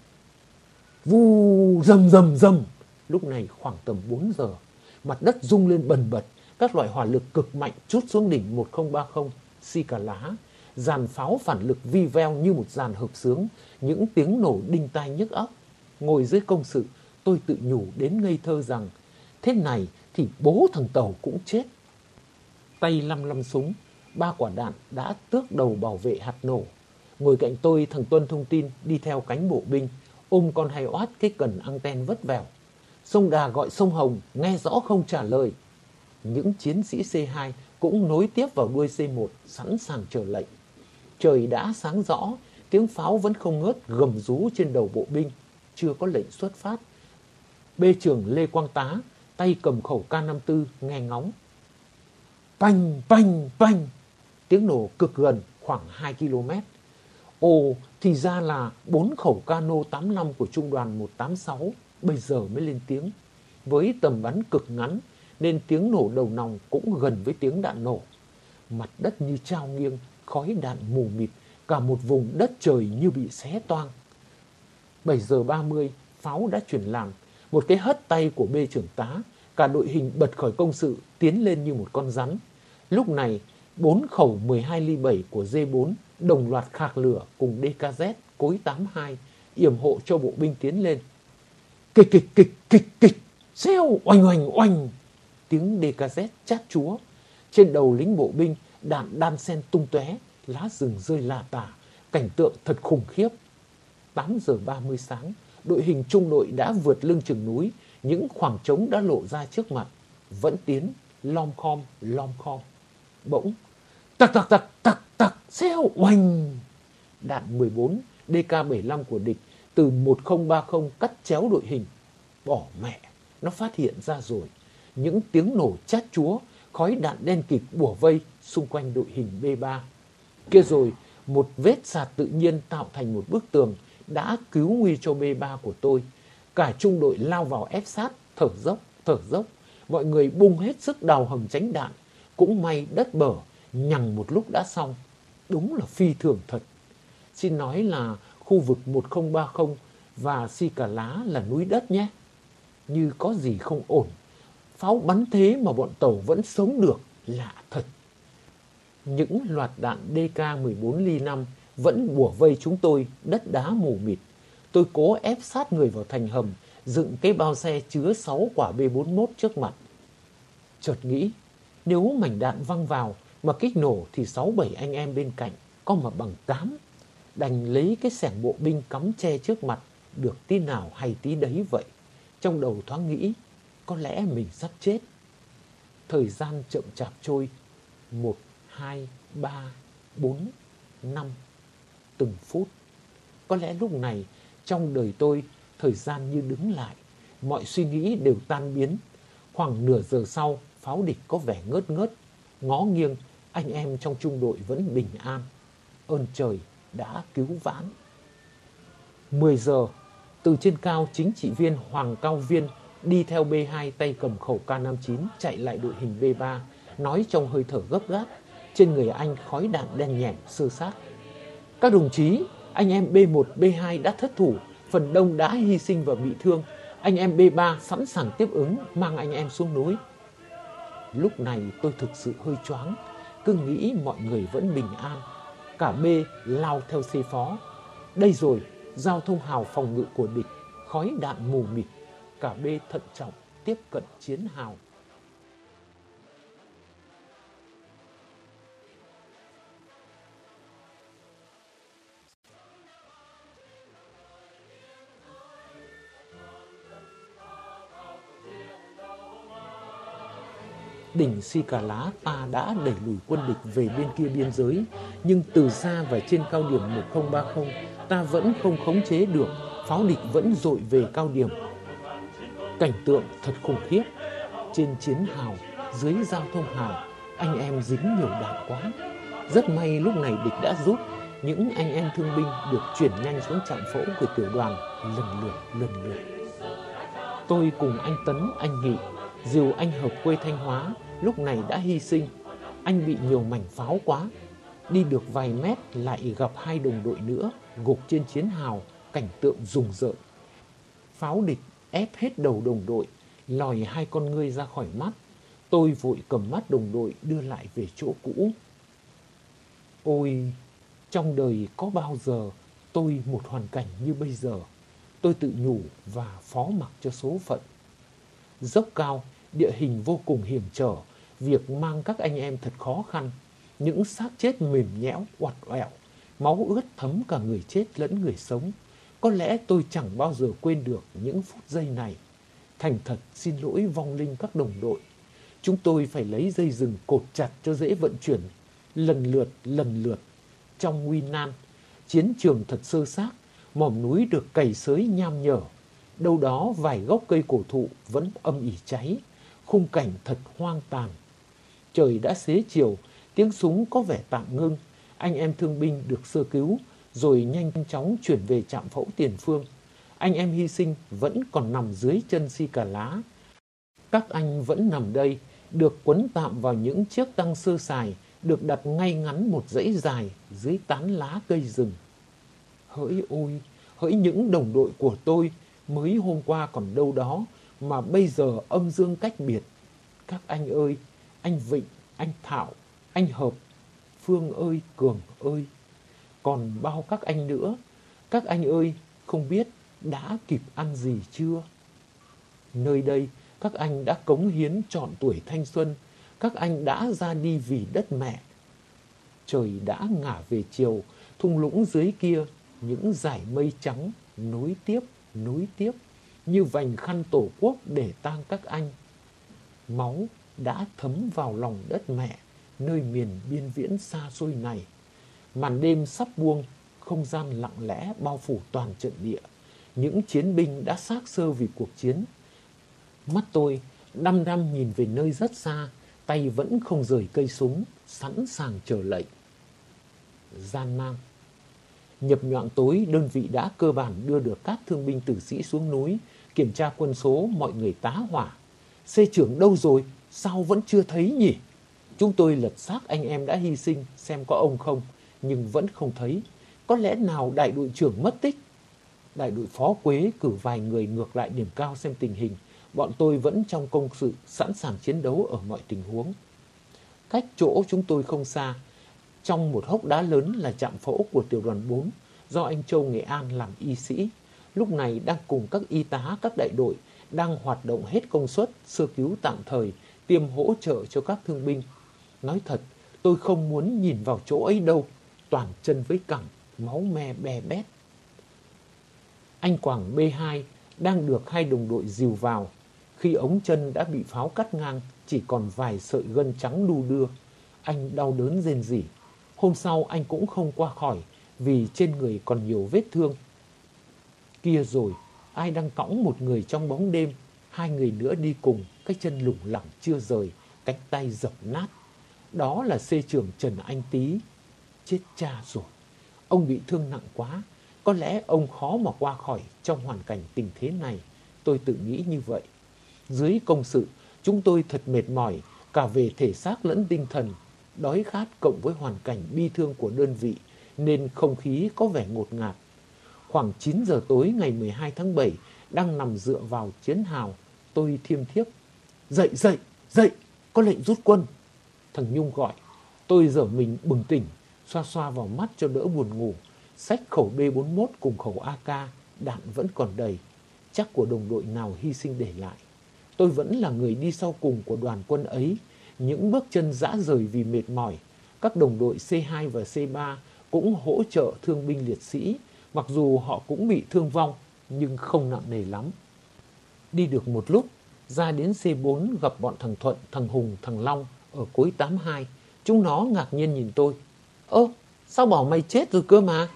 vu rầm rầm rầm. Lúc này khoảng tầm 4 giờ, mặt đất rung lên bần bật, các loại hỏa lực cực mạnh trút xuống đỉnh 1030 Si Cà Lá. Dàn pháo phản lực vi veo như một dàn hợp xướng, những tiếng nổ đinh tai nhức óc. Ngồi dưới công sự, tôi tự nhủ đến ngây thơ rằng thế này thì bố thằng Tàu cũng chết. Tay lăm lăm súng, 3 quả đạn đã tước đầu bảo vệ hạt nổ. Ngồi cạnh tôi, thằng Tuân thông tin đi theo cánh bộ binh, ôm con hay oát cái cần anten vất vẻo. Sông Đà gọi sông Hồng, nghe rõ không trả lời. Những chiến sĩ C2 cũng nối tiếp vào đuôi C1, sẵn sàng chờ lệnh. Trời đã sáng rõ, tiếng pháo vẫn không ngớt gầm rú trên đầu bộ binh, chưa có lệnh xuất phát. B trưởng Lê Quang Tá, tay cầm khẩu K54 nghe ngóng. Panh, panh, panh, tiếng nổ cực gần, khoảng 2 km. Ồ, thì ra là 4 khẩu cano 85 của trung đoàn 186 bây giờ mới lên tiếng. Với tầm bắn cực ngắn nên tiếng nổ đầu nòng cũng gần với tiếng đạn nổ. Mặt đất như trao nghiêng, khói đạn mù mịt, cả một vùng đất trời như bị xé toang. 7 giờ 30, pháo đã chuyển làn. Một cái hất tay của B trưởng tá, cả đội hình bật khỏi công sự, tiến lên như một con rắn. Lúc này, 4 khẩu 12 ly 7 của D4 đồng loạt khạc lửa cùng DKZ cối 82 yểm hộ cho bộ binh tiến lên. Kịch kịch kịch kịch kịch, xeo oanh oanh oanh, tiếng DKZ chát chúa. Trên đầu lính bộ binh, đạn đan sen tung tóe, lá rừng rơi lả tả, cảnh tượng thật khủng khiếp. 8 giờ 30 sáng, đội hình trung đội đã vượt lưng chừng núi, những khoảng trống đã lộ ra trước mặt. Vẫn tiến, lom khom. Bỗng, tặc tặc tặc tặc tặc, xeo oanh. Đạn 14 DK75 của địch từ 1030 cắt chéo đội hình. Bỏ mẹ, nó phát hiện ra rồi. Những tiếng nổ chát chúa, khói đạn đen kịt bủa vây xung quanh đội hình B3. Kia rồi, một vết sạt tự nhiên tạo thành một bức tường đã cứu nguy cho B3 của tôi. Cả trung đội lao vào ép sát, thở dốc. Mọi người bung hết sức đào hầm tránh đạn. Cũng may đất bở, nhằng một lúc đã xong. Đúng là phi thường thật. Xin nói là khu vực 1030 và Si Cà Lá là núi đất nhé. Như có gì không ổn. Pháo bắn thế mà bọn tàu vẫn sống được, lạ thật. Những loạt đạn DK14 ly 5 vẫn bủa vây chúng tôi, đất đá mù mịt. Tôi cố ép sát người vào thành hầm, dựng cái bao xe chứa 6 quả B41 trước mặt. Chợt nghĩ, nếu mảnh đạn văng vào mà kích nổ thì 6-7 anh em bên cạnh có mà bằng 8. Đành lấy cái xẻng bộ binh cắm che trước mặt, được tí nào hay tí đấy vậy. Trong đầu thoáng nghĩ, có lẽ mình sắp chết. Thời gian chậm chạp trôi, 1, 2, 3, 4, 5, từng phút. Có lẽ lúc này, trong đời tôi, thời gian như đứng lại, mọi suy nghĩ đều tan biến. Khoảng nửa giờ sau, pháo địch có vẻ ngớt ngớt, ngó nghiêng, anh em trong trung đội vẫn bình an. Ơn trời đã cứu vãn. 10 giờ, từ trên cao, chính trị viên Hoàng Cao Viên đi theo B2 tay cầm khẩu K59 chạy lại đội hình B3, nói trong hơi thở gấp gáp, trên người anh khói đạn đen nhẻm xơ xác. Các đồng chí, anh em B1, B2 đã thất thủ, phần đông đã hy sinh và bị thương. Anh em B3 sẵn sàng tiếp ứng, mang anh em xuống núi. Lúc này tôi thực sự hơi choáng, cứ nghĩ mọi người vẫn bình an. Cả B lao theo C phó. Đây rồi, giao thông hào phòng ngự của địch, khói đạn mù mịt. Cả B thận trọng tiếp cận chiến hào. Đỉnh Si Cà Lá ta đã đẩy lùi quân địch về bên kia biên giới, nhưng từ xa và trên cao điểm 1030 ta vẫn không khống chế được, pháo địch vẫn dội về cao điểm. Cảnh tượng thật khủng khiếp. Trên chiến hào, dưới giao thông hào, anh em dính nhiều đạn quá. Rất may lúc này địch đã rút, những anh em thương binh được chuyển nhanh xuống trạm phẫu của tiểu đoàn lần lượt. Tôi cùng anh Tấn, anh Nghị, dìu anh Hợp quê Thanh Hóa, lúc này đã hy sinh. Anh bị nhiều mảnh pháo quá. Đi được vài mét lại gặp hai đồng đội nữa gục trên chiến hào, cảnh tượng rùng rợn. Pháo địch ép hết đầu đồng đội, lòi hai con ngươi ra khỏi mắt. Tôi vội cầm mắt đồng đội đưa lại về chỗ cũ. Ôi, trong đời có bao giờ tôi một hoàn cảnh như bây giờ. Tôi tự nhủ và phó mặc cho số phận. Dốc cao, địa hình vô cùng hiểm trở, việc mang các anh em thật khó khăn. những xác chết mềm nhẽo, oặt oẹo, máu ướt thấm cả người chết lẫn người sống. Có lẽ tôi chẳng bao giờ quên được những phút giây này. Thành thật xin lỗi vong linh các đồng đội. Chúng tôi phải lấy dây rừng cột chặt cho dễ vận chuyển, lần lượt. Trong nguy nan, chiến trường thật xơ xác, mỏm núi được cày xới nham nhở. Đâu đó vài gốc cây cổ thụ vẫn âm ỉ cháy, khung cảnh thật hoang tàn. Trời đã xế chiều, tiếng súng có vẻ tạm ngưng. Anh em thương binh được sơ cứu, rồi nhanh chóng chuyển về trạm phẫu Tiền Phương. Anh em hy sinh vẫn còn nằm dưới chân Si Cà Lá. Các anh vẫn nằm đây, được quấn tạm vào những chiếc tăng sơ sài, được đặt ngay ngắn một dãy dài dưới tán lá cây rừng. Hỡi ôi, hỡi những đồng đội của tôi, mới hôm qua còn đâu đó, mà bây giờ âm dương cách biệt. Các anh ơi, anh Vịnh, anh Thảo, anh Hợp, Phương ơi, Cường ơi, còn bao các anh nữa. Các anh ơi, không biết đã kịp ăn gì chưa? Nơi đây, các anh đã cống hiến trọn tuổi thanh xuân. Các anh đã ra đi vì đất mẹ. Trời đã ngả về chiều, thung lũng dưới kia, những dải mây trắng nối tiếp, như vành khăn tổ quốc để tang các anh. Máu đã thấm vào lòng đất mẹ, nơi miền biên viễn xa xôi này. Màn đêm sắp buông, không gian lặng lẽ bao phủ toàn trận địa. Những chiến binh đã xác xơ vì cuộc chiến. Mắt tôi đăm đăm nhìn về nơi rất xa, tay vẫn không rời cây súng, sẵn sàng chờ lệnh. Gian nan. Nhập nhoạng tối, đơn vị đã cơ bản đưa được các thương binh tử sĩ xuống núi, kiểm tra quân số, mọi người tá hỏa. Xê trưởng đâu rồi? Sao vẫn chưa thấy nhỉ? Chúng tôi lật xác anh em đã hy sinh xem có ông không, nhưng vẫn không thấy. Có lẽ nào đại đội trưởng mất tích? Đại đội phó Quế cử vài người ngược lại điểm cao xem tình hình. Bọn tôi vẫn trong công sự, sẵn sàng chiến đấu ở mọi tình huống. Cách chỗ chúng tôi không xa, trong một hốc đá lớn là trạm phẫu của tiểu đoàn 4 do anh Châu Nghệ An làm y sĩ. Lúc này đang cùng các y tá các đại đội đang hoạt động hết công suất, sơ cứu tạm thời, tiêm hỗ trợ cho các thương binh. Nói thật, tôi không muốn nhìn vào chỗ ấy đâu, toàn chân với cẳng, máu me be bét. Anh Quảng B2 đang được hai đồng đội dìu vào. Khi ống chân đã bị pháo cắt ngang, chỉ còn vài sợi gân trắng đu đưa. Anh đau đớn rên rỉ. Hôm sau anh cũng không qua khỏi vì trên người còn nhiều vết thương. Kia rồi, ai đang cõng một người trong bóng đêm, hai người nữa đi cùng, cái chân lủng lẳng chưa rời, cánh tay dập nát. Đó là xê trưởng Trần Anh Tý. Chết cha rồi, ông bị thương nặng quá, có lẽ ông khó mà qua khỏi trong hoàn cảnh tình thế này, tôi tự nghĩ như vậy. Dưới công sự, chúng tôi thật mệt mỏi, cả về thể xác lẫn tinh thần, đói khát cộng với hoàn cảnh bi thương của đơn vị, nên không khí có vẻ ngột ngạt. Khoảng 9 giờ tối ngày 12 tháng 7, đang nằm dựa vào chiến hào, tôi thiêm thiếp. Dậy, dậy, dậy, có lệnh rút quân. Thằng Nhung gọi, tôi giở mình bừng tỉnh, xoa xoa vào mắt cho đỡ buồn ngủ. Xách khẩu B41 cùng khẩu AK, đạn vẫn còn đầy, chắc của đồng đội nào hy sinh để lại. Tôi vẫn là người đi sau cùng của đoàn quân ấy, những bước chân rã rời vì mệt mỏi. Các đồng đội C2 và C3 cũng hỗ trợ thương binh liệt sĩ, mặc dù họ cũng bị thương vong, nhưng không nặng nề lắm. Đi được một lúc, ra đến C4 gặp bọn thằng Thuận, thằng Hùng, thằng Long ở cối 82. Chúng nó ngạc nhiên nhìn tôi. Ơ, sao bảo mày chết rồi cơ mà?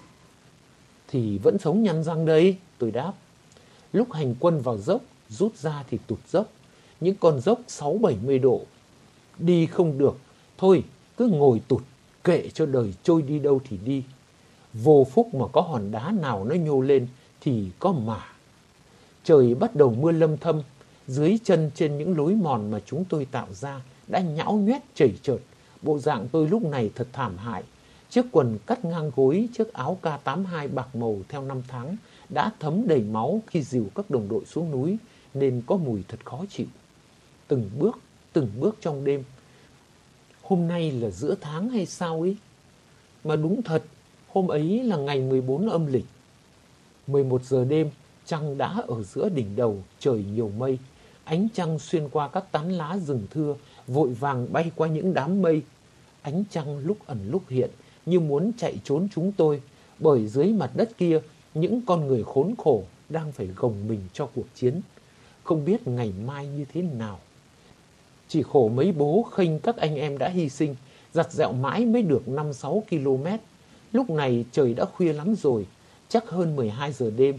Thì vẫn sống nhăn răng đây, tôi đáp. Lúc hành quân vào dốc, rút ra thì tụt dốc. Những con dốc 60-70 độ. Đi không được, thôi cứ ngồi tụt, kệ cho đời trôi đi đâu thì đi. Vô phúc mà có hòn đá nào nó nhô lên thì có mà. Trời bắt đầu mưa lâm thâm, dưới chân trên những lối mòn mà chúng tôi tạo ra đã nhão nhoét chảy chợt. Bộ dạng tôi lúc này thật thảm hại. Chiếc quần cắt ngang gối, chiếc áo K82 bạc màu theo năm tháng đã thấm đầy máu khi dìu các đồng đội xuống núi, nên có mùi thật khó chịu. Từng bước trong đêm. Hôm nay là giữa tháng hay sao ấy? Mà đúng thật, hôm ấy là ngày 14 âm lịch. 11 giờ đêm, trăng đã ở giữa đỉnh đầu, trời nhiều mây. Ánh trăng xuyên qua các tán lá rừng thưa, vội vàng bay qua những đám mây. Ánh trăng lúc ẩn lúc hiện như muốn chạy trốn chúng tôi, bởi dưới mặt đất kia những con người khốn khổ đang phải gồng mình cho cuộc chiến, không biết ngày mai như thế nào. Chỉ khổ mấy bố khênh các anh em đã hy sinh, giặt dẹo mãi mới được 5-6 km. Lúc này trời đã khuya lắm rồi, chắc hơn 12 giờ đêm.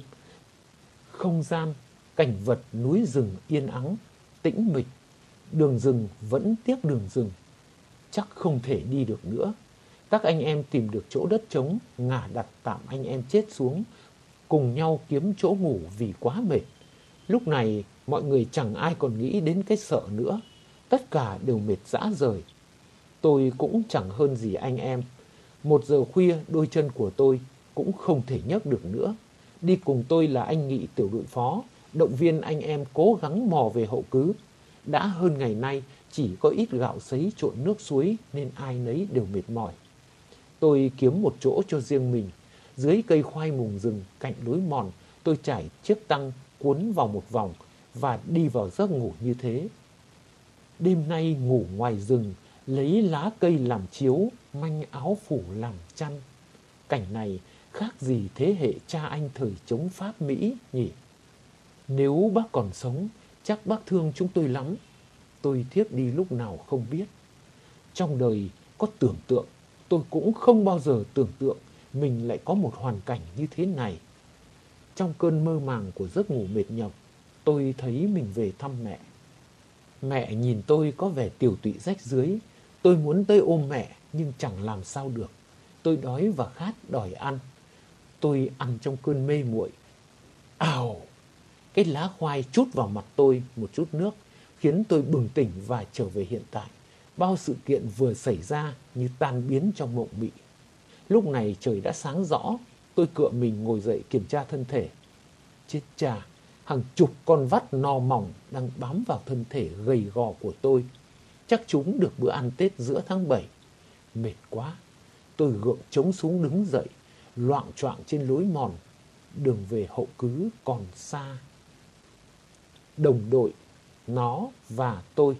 Không gian, cảnh vật núi rừng yên ắng, tĩnh mịch. Đường rừng vẫn tiếc đường rừng. Chắc không thể đi được nữa. Các anh em tìm được chỗ đất trống, ngả đặt tạm anh em chết xuống, cùng nhau kiếm chỗ ngủ vì quá mệt. Lúc này mọi người chẳng ai còn nghĩ đến cái sợ nữa. Tất cả đều mệt rã rời. Tôi cũng chẳng hơn gì anh em. 1 giờ khuya đôi chân của tôi cũng không thể nhấc được nữa. Đi cùng tôi là anh Nghị tiểu đội phó, động viên anh em cố gắng mò về Hậu Cứ. Đã hơn ngày nay chỉ có ít gạo sấy trộn nước suối nên ai nấy đều mệt mỏi. Tôi kiếm một chỗ cho riêng mình. Dưới cây khoai mùng rừng cạnh lối mòn, tôi trải chiếc tăng cuốn vào một vòng và đi vào giấc ngủ như thế. Đêm nay ngủ ngoài rừng, lấy lá cây làm chiếu, manh áo phủ làm chăn. Cảnh này khác gì thế hệ cha anh thời chống Pháp Mỹ nhỉ? Nếu bác còn sống, chắc bác thương chúng tôi lắm. Tôi thiếp đi lúc nào không biết. Trong đời có tưởng tượng, tôi cũng không bao giờ tưởng tượng mình lại có một hoàn cảnh như thế này. Trong cơn mơ màng của giấc ngủ mệt nhọc, tôi thấy mình về thăm mẹ. Mẹ nhìn tôi có vẻ tiều tụy rách rưới. Tôi muốn tới ôm mẹ nhưng chẳng làm sao được. Tôi đói và khát đòi ăn. Tôi ăn trong cơn mê muội. Ào! Cái lá khoai trút vào mặt tôi một chút nước, khiến tôi bừng tỉnh và trở về hiện tại. Bao sự kiện vừa xảy ra như tan biến trong mộng mị. Lúc này trời đã sáng rõ. Tôi cựa mình ngồi dậy kiểm tra thân thể. Chết chà! Hàng chục con vắt no mỏng đang bám vào thân thể gầy gò của tôi. Chắc chúng được bữa ăn Tết giữa tháng 7. Mệt quá. Tôi gượng chống xuống đứng dậy, loạng choạng trên lối mòn. Đường về Hậu Cứ còn xa. Đồng đội, nó và tôi.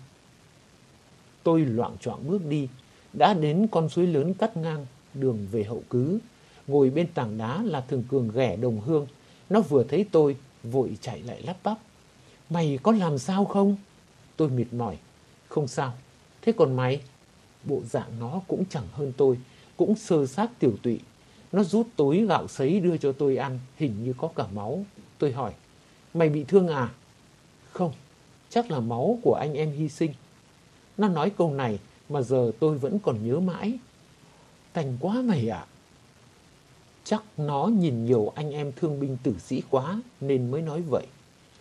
Tôi loạng choạng bước đi. Đã đến con suối lớn cắt ngang đường về Hậu Cứ. Ngồi bên tảng đá là thằng Cường ghẻ đồng hương. Nó vừa thấy tôi vội chạy lại lắp bắp. Mày có làm sao không? Tôi mệt mỏi. Không sao. Thế còn mày? Bộ dạng nó cũng chẳng hơn tôi, cũng sơ sát tiểu tụy. Nó rút tối gạo sấy đưa cho tôi ăn, hình như có cả máu. Tôi hỏi, mày bị thương à? Không, chắc là máu của anh em hy sinh. Nó nói câu này mà giờ tôi vẫn còn nhớ mãi. Thành quá mày ạ. Chắc nó nhìn nhiều anh em thương binh tử sĩ quá nên mới nói vậy.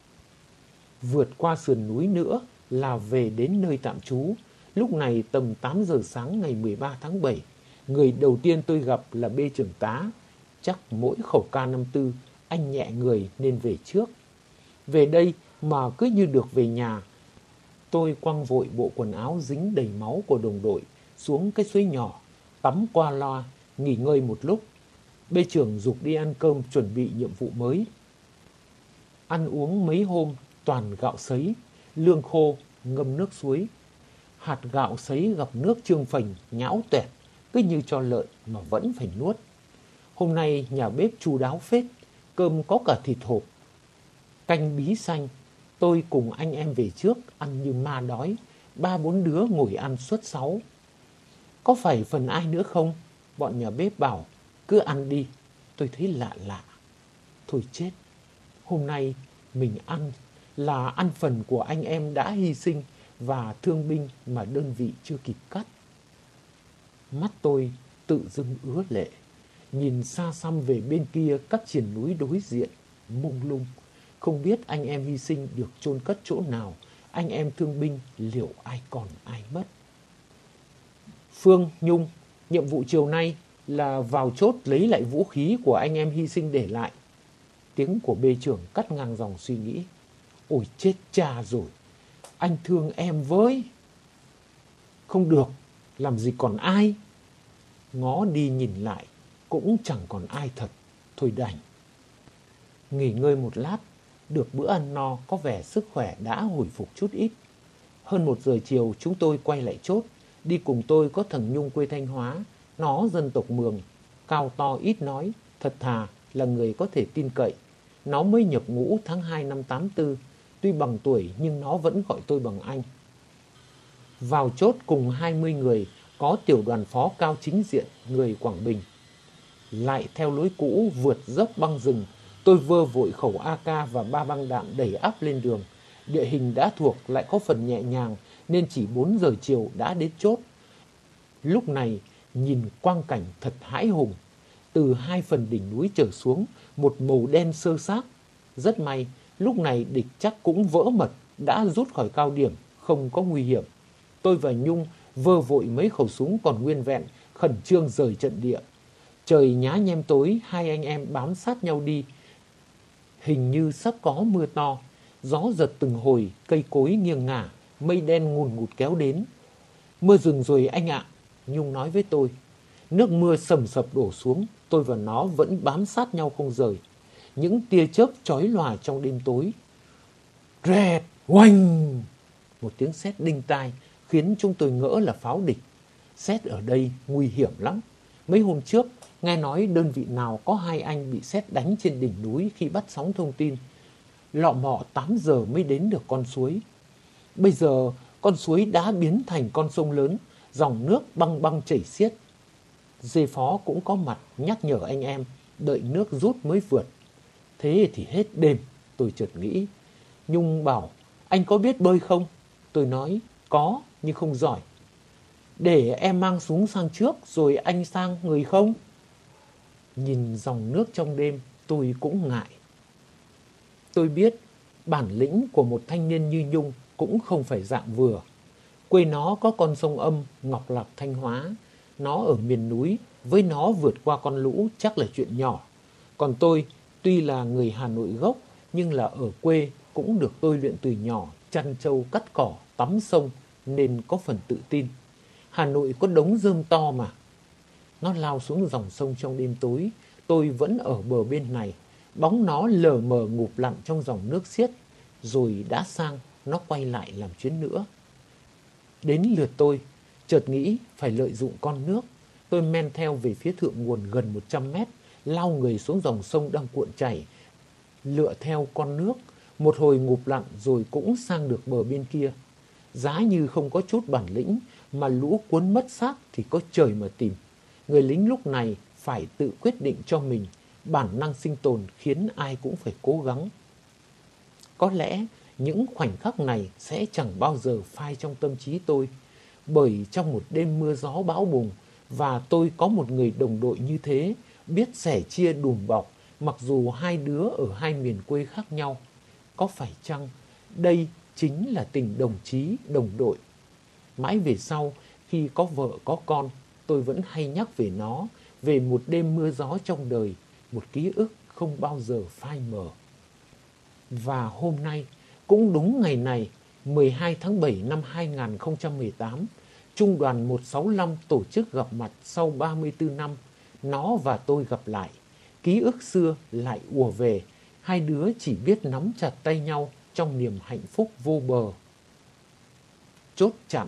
Vượt qua sườn núi nữa là về đến nơi tạm trú. Lúc này tầm 8 giờ sáng ngày 13 tháng 7. Người đầu tiên tôi gặp là B trưởng tá. Chắc mỗi khẩu K54 anh nhẹ người nên về trước. Về đây mà cứ như được về nhà. Tôi quăng vội bộ quần áo dính đầy máu của đồng đội xuống cái suối nhỏ, tắm qua loa, nghỉ ngơi một lúc. B trưởng giục đi ăn cơm chuẩn bị nhiệm vụ mới. Ăn uống mấy hôm toàn gạo sấy, lương khô, ngâm nước suối. Hạt gạo sấy gặp nước trương phành, nhão toẹt, cứ như cho lợn mà vẫn phải nuốt. Hôm nay nhà bếp chu đáo phết, cơm có cả thịt hộp. Canh bí xanh, tôi cùng anh em về trước ăn như ma đói, 3-4 đứa ngồi ăn suốt 6. Có phải phần ai nữa không? Bọn nhà bếp bảo, cứ ăn đi. Tôi thấy lạ lạ. Thôi chết, hôm nay mình ăn là ăn phần của anh em đã hy sinh và thương binh mà đơn vị chưa kịp cắt. Mắt tôi tự dưng ứa lệ, nhìn xa xăm về bên kia các triền núi đối diện, mông lung. Không biết anh em hy sinh được chôn cất chỗ nào, anh em thương binh liệu ai còn ai mất. Phương, Nhung, nhiệm vụ chiều nay là vào chốt lấy lại vũ khí của anh em hy sinh để lại. Tiếng của B trưởng cắt ngang dòng suy nghĩ. Ôi chết cha rồi, anh thương em với. Không được, làm gì còn ai. Ngó đi nhìn lại, cũng chẳng còn ai thật. Thôi đành. Nghỉ ngơi một lát, được bữa ăn no có vẻ sức khỏe đã hồi phục chút ít. Hơn 1 giờ chiều chúng tôi quay lại chốt, Đi cùng tôi có thằng Nhung quê Thanh Hóa, nó dân tộc Mường, cao to ít nói, thật thà, là người có thể tin cậy. Nó mới nhập ngũ tháng 2 năm 84, tuy bằng tuổi nhưng nó vẫn gọi tôi bằng anh. Vào chốt cùng 20 người có tiểu đoàn phó Cao Chính Diện, người Quảng Bình. Lại theo lối cũ vượt dốc băng rừng, tôi vơ vội khẩu AK và 3 băng đạn đẩy áp lên đường. Địa hình đã thuộc lại có phần nhẹ nhàng nên chỉ 4 giờ chiều đã đến chốt. Lúc này nhìn quang cảnh thật hãi hùng. Từ 2 phần đỉnh núi trở xuống, một màu đen xơ xác. Rất may, lúc này địch chắc cũng vỡ mật, đã rút khỏi cao điểm, không có nguy hiểm. Tôi và Nhung vơ vội mấy khẩu súng còn nguyên vẹn, khẩn trương rời trận địa. Trời nhá nhem tối, hai anh em bám sát nhau đi. Hình như sắp có mưa to. Gió giật từng hồi, cây cối nghiêng ngả, mây đen ngùn ngụt kéo đến. Mưa dừng rồi anh ạ, Nhung nói với tôi. Nước mưa sầm sập đổ xuống, tôi và nó vẫn bám sát nhau không rời. Những tia chớp chói lòa trong đêm tối. Rẹt, oanh! Một tiếng sét đinh tai khiến chúng tôi ngỡ là pháo địch. Sét ở đây nguy hiểm lắm. Mấy hôm trước, nghe nói đơn vị nào có 2 anh bị sét đánh trên đỉnh núi khi bắt sóng thông tin. Lọ mọ 8 giờ mới đến được con suối. Bây giờ con suối đã biến thành con sông lớn, dòng nước băng băng chảy xiết. Dê phó cũng có mặt nhắc nhở anh em, đợi nước rút mới vượt. Thế thì hết đêm, tôi chợt nghĩ. Nhung bảo, anh có biết bơi không? Tôi nói, có, nhưng không giỏi. Để em mang súng sang trước, rồi anh sang người không? Nhìn dòng nước trong đêm, tôi cũng ngại. Tôi biết, bản lĩnh của một thanh niên như Nhung cũng không phải dạng vừa. Quê nó có con sông Âm, Ngọc Lặc, Thanh Hóa. Nó ở miền núi, với nó vượt qua con lũ chắc là chuyện nhỏ. Còn tôi, tuy là người Hà Nội gốc, nhưng là ở quê cũng được tôi luyện từ nhỏ, chăn trâu, cắt cỏ, tắm sông, nên có phần tự tin. Hà Nội có đống rơm to mà. Nó lao xuống dòng sông trong đêm tối, tôi vẫn ở bờ bên này. Bóng nó lờ mờ ngụp lặn trong dòng nước xiết, rồi đã sang, nó quay lại làm chuyến nữa. Đến lượt tôi, chợt nghĩ phải lợi dụng con nước. Tôi men theo về phía thượng nguồn gần 100 mét, lao người xuống dòng sông đang cuộn chảy, lựa theo con nước, một hồi ngụp lặn rồi cũng sang được bờ bên kia. Giá như không có chút bản lĩnh mà lũ cuốn mất xác thì có trời mà tìm. Người lính lúc này phải tự quyết định cho mình, bản năng sinh tồn khiến ai cũng phải cố gắng. Có lẽ những khoảnh khắc này sẽ chẳng bao giờ phai trong tâm trí tôi, bởi trong một đêm mưa gió bão bùng và tôi có một người đồng đội như thế, biết sẻ chia đùm bọc, mặc dù hai đứa ở hai miền quê khác nhau. Có phải chăng đây chính là tình đồng chí, đồng đội? Mãi về sau, khi có vợ có con, tôi vẫn hay nhắc về nó, về một đêm mưa gió trong đời, một ký ức không bao giờ phai mờ. Và hôm nay, cũng đúng ngày này, 12 tháng 7 năm 2018, Trung đoàn 165 tổ chức gặp mặt sau 34 năm. Nó và tôi gặp lại. Ký ức xưa lại ùa về. Hai đứa chỉ biết nắm chặt tay nhau trong niềm hạnh phúc vô bờ. Chốt chặn.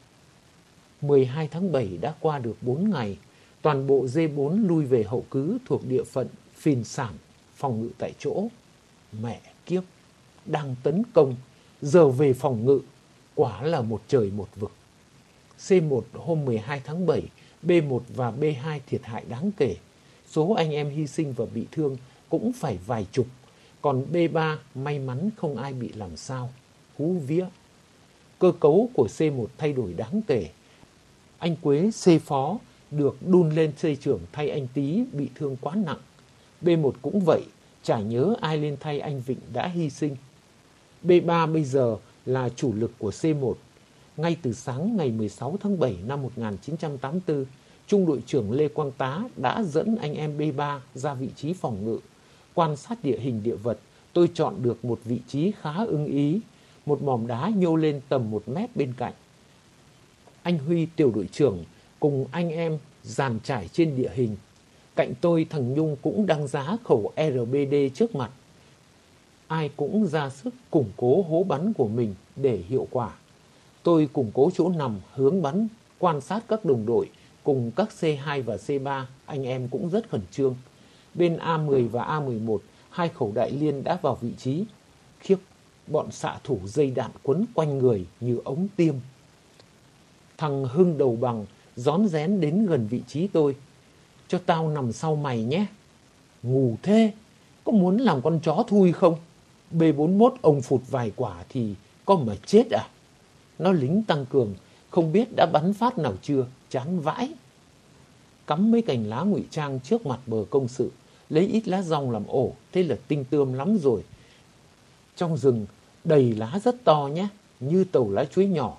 12 tháng 7 đã qua được 4 ngày. Toàn bộ D4 lui về hậu cứ thuộc địa phận Phìn Sản, phòng ngự tại chỗ. Mẹ kiếp, đang tấn công, giờ về phòng ngự, quả là một trời một vực. C1 hôm 12 tháng 7, B1 và B2 thiệt hại đáng kể. Số anh em hy sinh và bị thương cũng phải vài chục. Còn B3 may mắn không ai bị làm sao. Hú vía. Cơ cấu của C1 thay đổi đáng kể. Anh Quế C phó được đun lên C trưởng thay anh Tý bị thương quá nặng. B1 cũng vậy, chả nhớ ai lên thay anh Vịnh đã hy sinh. B3 bây giờ là chủ lực của C1. Ngay từ sáng ngày 16 tháng 7 năm 1984, Trung đội trưởng Lê Quang Tá đã dẫn anh em B3 ra vị trí phòng ngự. Quan sát địa hình địa vật, tôi chọn được một vị trí khá ưng ý, một mỏm đá nhô lên tầm 1 mét bên cạnh. Anh Huy tiểu đội trưởng cùng anh em dàn trải trên địa hình. Cạnh tôi thằng Nhung cũng đang giá khẩu RBD trước mặt. Ai cũng ra sức củng cố hố bắn của mình để hiệu quả. Tôi củng cố chỗ nằm hướng bắn Quan sát các đồng đội cùng các C2 và C3, anh em cũng rất khẩn trương. Bên A10 và A11, hai khẩu đại liên đã vào vị trí. Khiếp, bọn xạ thủ dây đạn quấn quanh người như ống tiêm. Thằng Hưng đầu bằng rón rén đến gần vị trí tôi. Cho tao nằm sau mày nhé. Ngủ thế, có muốn làm con chó thui không? B41 ông phụt vài quả thì có mà chết à? Nó lính tăng cường, không biết đã bắn phát nào chưa, chán vãi. Cắm mấy cành lá ngụy trang trước mặt bờ công sự, lấy ít lá dong làm ổ, thế là tinh tươm lắm rồi. Trong rừng đầy lá rất to nhé, như tàu lá chuối nhỏ.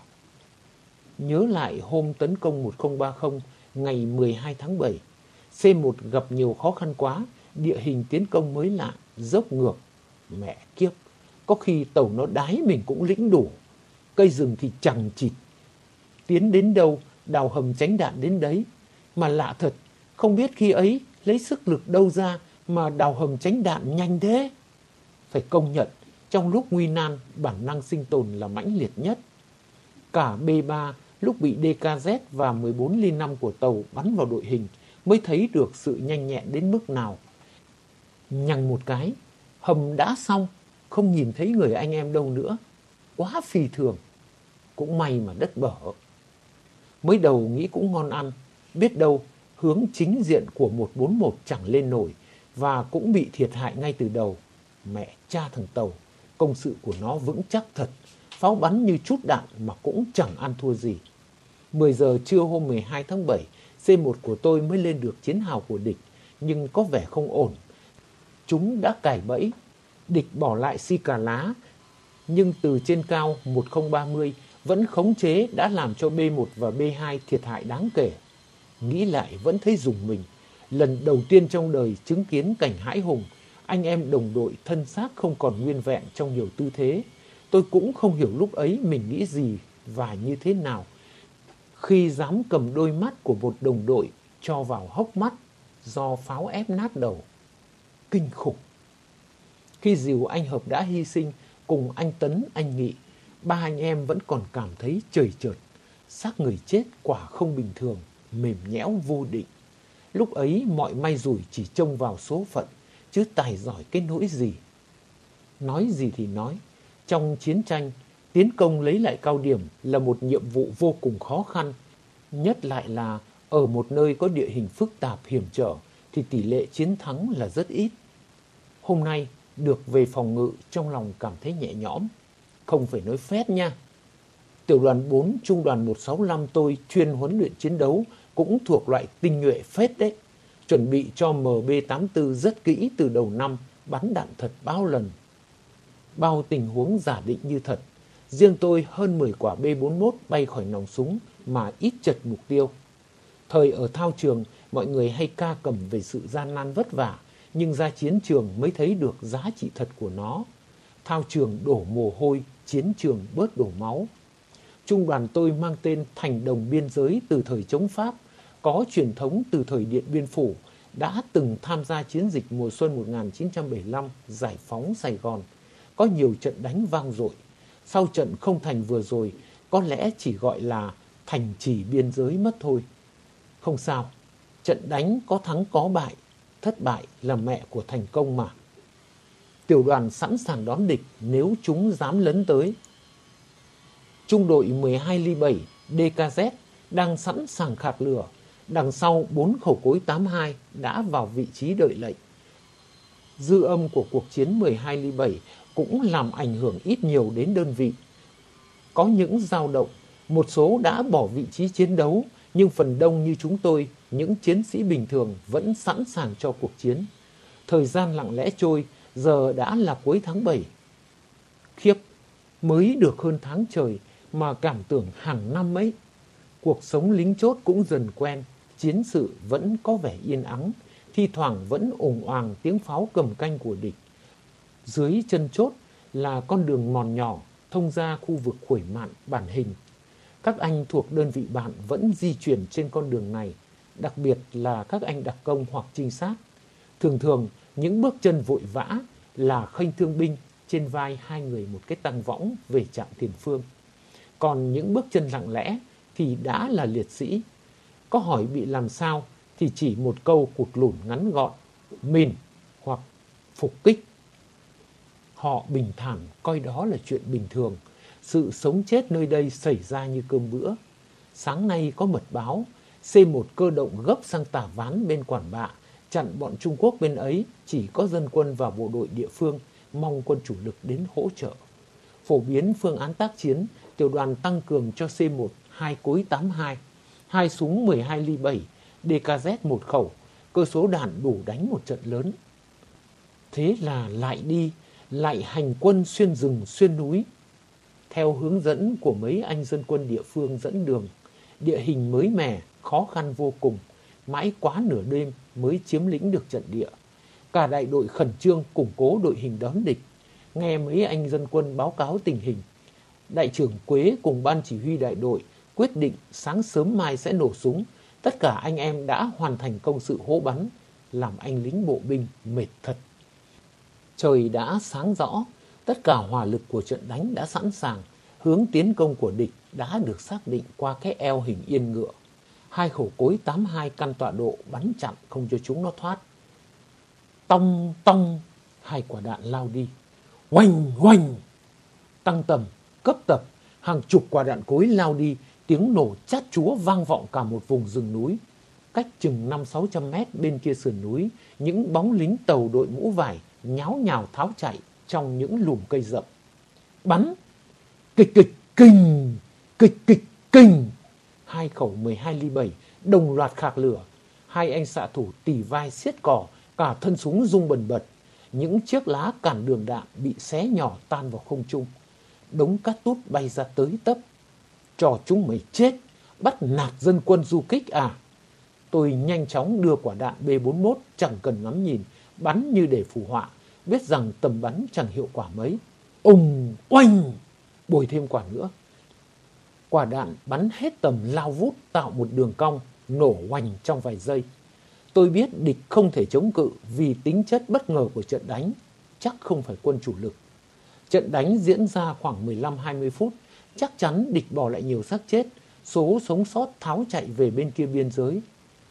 Nhớ lại hôm tấn công 1030 ngày 12 tháng 7, C1 gặp nhiều khó khăn quá, địa hình tiến công mới lạ, dốc ngược. Mẹ kiếp, có khi tàu nó đái mình cũng lĩnh đủ. Cây rừng thì chằng chịt. Tiến đến đâu, đào hầm tránh đạn đến đấy. Mà lạ thật, không biết khi ấy lấy sức lực đâu ra mà đào hầm tránh đạn nhanh thế. Phải công nhận, trong lúc nguy nan, bản năng sinh tồn là mãnh liệt nhất. Cả B3 lúc bị DKZ và 14 ly 5 của tàu bắn vào đội hình mới thấy được sự nhanh nhẹn đến mức nào. Nhằng một cái, hầm đã xong, không nhìn thấy người anh em đâu nữa. Quá phi thường. Cũng may mà đất bở. Mới đầu nghĩ cũng ngon ăn, biết đâu hướng chính diện của 141 chẳng lên nổi và cũng bị thiệt hại ngay từ đầu. Mẹ cha thằng Tàu, công sự của nó vững chắc thật, pháo bắn như chút đạn mà cũng chẳng ăn thua gì. 10 giờ trưa hôm 12 tháng 7, C1 của tôi mới lên được chiến hào của địch, nhưng có vẻ không ổn. Chúng đã cài bẫy, địch bỏ lại si cà lá, nhưng từ trên cao 1030 vẫn khống chế đã làm cho B1 và B2 thiệt hại đáng kể. Nghĩ lại vẫn thấy rùng mình. Lần đầu tiên trong đời chứng kiến cảnh hãi hùng, anh em đồng đội thân xác không còn nguyên vẹn trong nhiều tư thế. Tôi cũng không hiểu lúc ấy mình nghĩ gì và như thế nào khi dám cầm đôi mắt của một đồng đội cho vào hốc mắt do pháo ép nát đầu. Kinh khủng. Khi dìu anh Hợp đã hy sinh cùng anh Tấn, anh Nghị, ba anh em vẫn còn cảm thấy chời chợt. Xác người chết quả không bình thường, mềm nhẽo vô định. Lúc ấy mọi may rủi chỉ trông vào số phận, chứ tài giỏi cái nỗi gì. Nói gì thì nói, trong chiến tranh, tiến công lấy lại cao điểm là một nhiệm vụ vô cùng khó khăn. Nhất lại là ở một nơi có địa hình phức tạp hiểm trở thì tỷ lệ chiến thắng là rất ít. Hôm nay được về phòng ngự trong lòng cảm thấy nhẹ nhõm. Không phải nói phét nha. Tiểu đoàn 4 trung đoàn 165 tôi chuyên huấn luyện chiến đấu cũng thuộc loại tinh nhuệ phết đấy. Chuẩn bị cho MB84 rất kỹ từ đầu năm, bắn đạn thật bao lần. Bao tình huống giả định như thật. Riêng tôi hơn 10 quả B41 bay khỏi nòng súng mà ít chật mục tiêu. Thời ở thao trường, mọi người hay ca cẩm về sự gian nan vất vả, nhưng ra chiến trường mới thấy được giá trị thật của nó. Thao trường đổ mồ hôi, chiến trường bớt đổ máu. Trung đoàn tôi mang tên Thành Đồng Biên Giới từ thời chống Pháp, có truyền thống từ thời Điện Biên Phủ, đã từng tham gia chiến dịch mùa xuân 1975 giải phóng Sài Gòn, có nhiều trận đánh vang dội. Sau trận không thành vừa rồi, có lẽ chỉ gọi là thành trì biên giới mất thôi. Không sao, trận đánh có thắng có bại, thất bại là mẹ của thành công mà. Tiểu đoàn sẵn sàng đón địch nếu chúng dám lấn tới. Trung đội 12 ly 7 DKZ đang sẵn sàng khạc lửa. Đằng sau 4 khẩu cối 82 đã vào vị trí đợi lệnh. Dư âm của cuộc chiến 12 ly 7 cũng làm ảnh hưởng ít nhiều đến đơn vị. Có những dao động, một số đã bỏ vị trí chiến đấu, nhưng phần đông như chúng tôi, những chiến sĩ bình thường vẫn sẵn sàng cho cuộc chiến. Thời gian lặng lẽ trôi, giờ đã là cuối tháng 7. Khiếp, mới được hơn tháng trời mà cảm tưởng hàng năm ấy. Cuộc sống lính chốt cũng dần quen, chiến sự vẫn có vẻ yên ắng, thi thoảng vẫn ùng oàng tiếng pháo cầm canh của địch. Dưới chân chốt là con đường mòn nhỏ thông ra khu vực Khuổi Mạn, Bản Hình. Các anh thuộc đơn vị bạn vẫn di chuyển trên con đường này, đặc biệt là các anh đặc công hoặc trinh sát. Thường thường những bước chân vội vã là khênh thương binh, trên vai hai người một cái tăng võng về trạm tiền phương. Còn những bước chân lặng lẽ thì đã là liệt sĩ. Có hỏi bị làm sao thì chỉ một câu cụt lủn ngắn gọn: mìn hoặc phục kích. Họ bình thản coi đó là chuyện bình thường. Sự sống chết nơi đây xảy ra như cơm bữa. Sáng nay có mật báo C1 cơ động gấp sang Tả Ván bên Quản Bạ, chặn bọn Trung Quốc bên ấy, chỉ có dân quân và bộ đội địa phương, mong quân chủ lực đến hỗ trợ. Phổ biến phương án tác chiến, tiểu đoàn tăng cường cho C1 2 cối 82, 2 súng 12 ly 7, DKZ 1 khẩu, cơ số đạn đủ đánh một trận lớn. Thế là lại đi, lại hành quân xuyên rừng xuyên núi. Theo hướng dẫn của mấy anh dân quân địa phương dẫn đường, địa hình mới mẻ, khó khăn vô cùng, mãi quá nửa đêm mới chiếm lĩnh được trận địa. Cả đại đội khẩn trương củng cố đội hình đón địch. Nghe mấy anh dân quân báo cáo tình hình, đại trưởng Quế cùng ban chỉ huy đại đội quyết định sáng sớm mai sẽ nổ súng. Tất cả anh em đã hoàn thành công sự hô bắn, làm anh lính bộ binh mệt thật. Trời đã sáng rõ, tất cả hỏa lực của trận đánh đã sẵn sàng. Hướng tiến công của địch đã được xác định qua cái eo hình yên ngựa. 2 khẩu cối 82 căn tọa độ bắn chặn không cho chúng nó thoát. Tong tong, 2 quả đạn lao đi. Oanh oanh, tăng tầm, cấp tập, hàng chục quả đạn cối lao đi. Tiếng nổ chát chúa vang vọng cả một vùng rừng núi. Cách chừng 500-600 mét bên kia sườn núi, những bóng lính tàu đội mũ vải nháo nhào tháo chạy trong những lùm cây rậm. Bắn, kịch kịch kinh, kịch kịch kinh. 2 khẩu 12 ly 7 đồng loạt khạc lửa. 2 anh xạ thủ tỉ vai xiết cò, cả thân súng rung bần bật. Những chiếc lá cản đường đạn bị xé nhỏ tan vào không trung. Đống cát tút bay ra tới tấp. Trò chúng mày chết, bắt nạt dân quân du kích à? Tôi nhanh chóng đưa quả đạn B41 chẳng cần ngắm nhìn, bắn như để phù họa, biết rằng tầm bắn chẳng hiệu quả mấy. Oanh, bồi thêm quả nữa. Quả đạn bắn hết tầm lao vút tạo một đường cong, nổ oành trong vài giây. Tôi biết địch không thể chống cự vì tính chất bất ngờ của trận đánh, chắc không phải quân chủ lực. Trận đánh diễn ra khoảng 15-20 phút, chắc chắn địch bỏ lại nhiều xác chết, số sống sót tháo chạy về bên kia biên giới.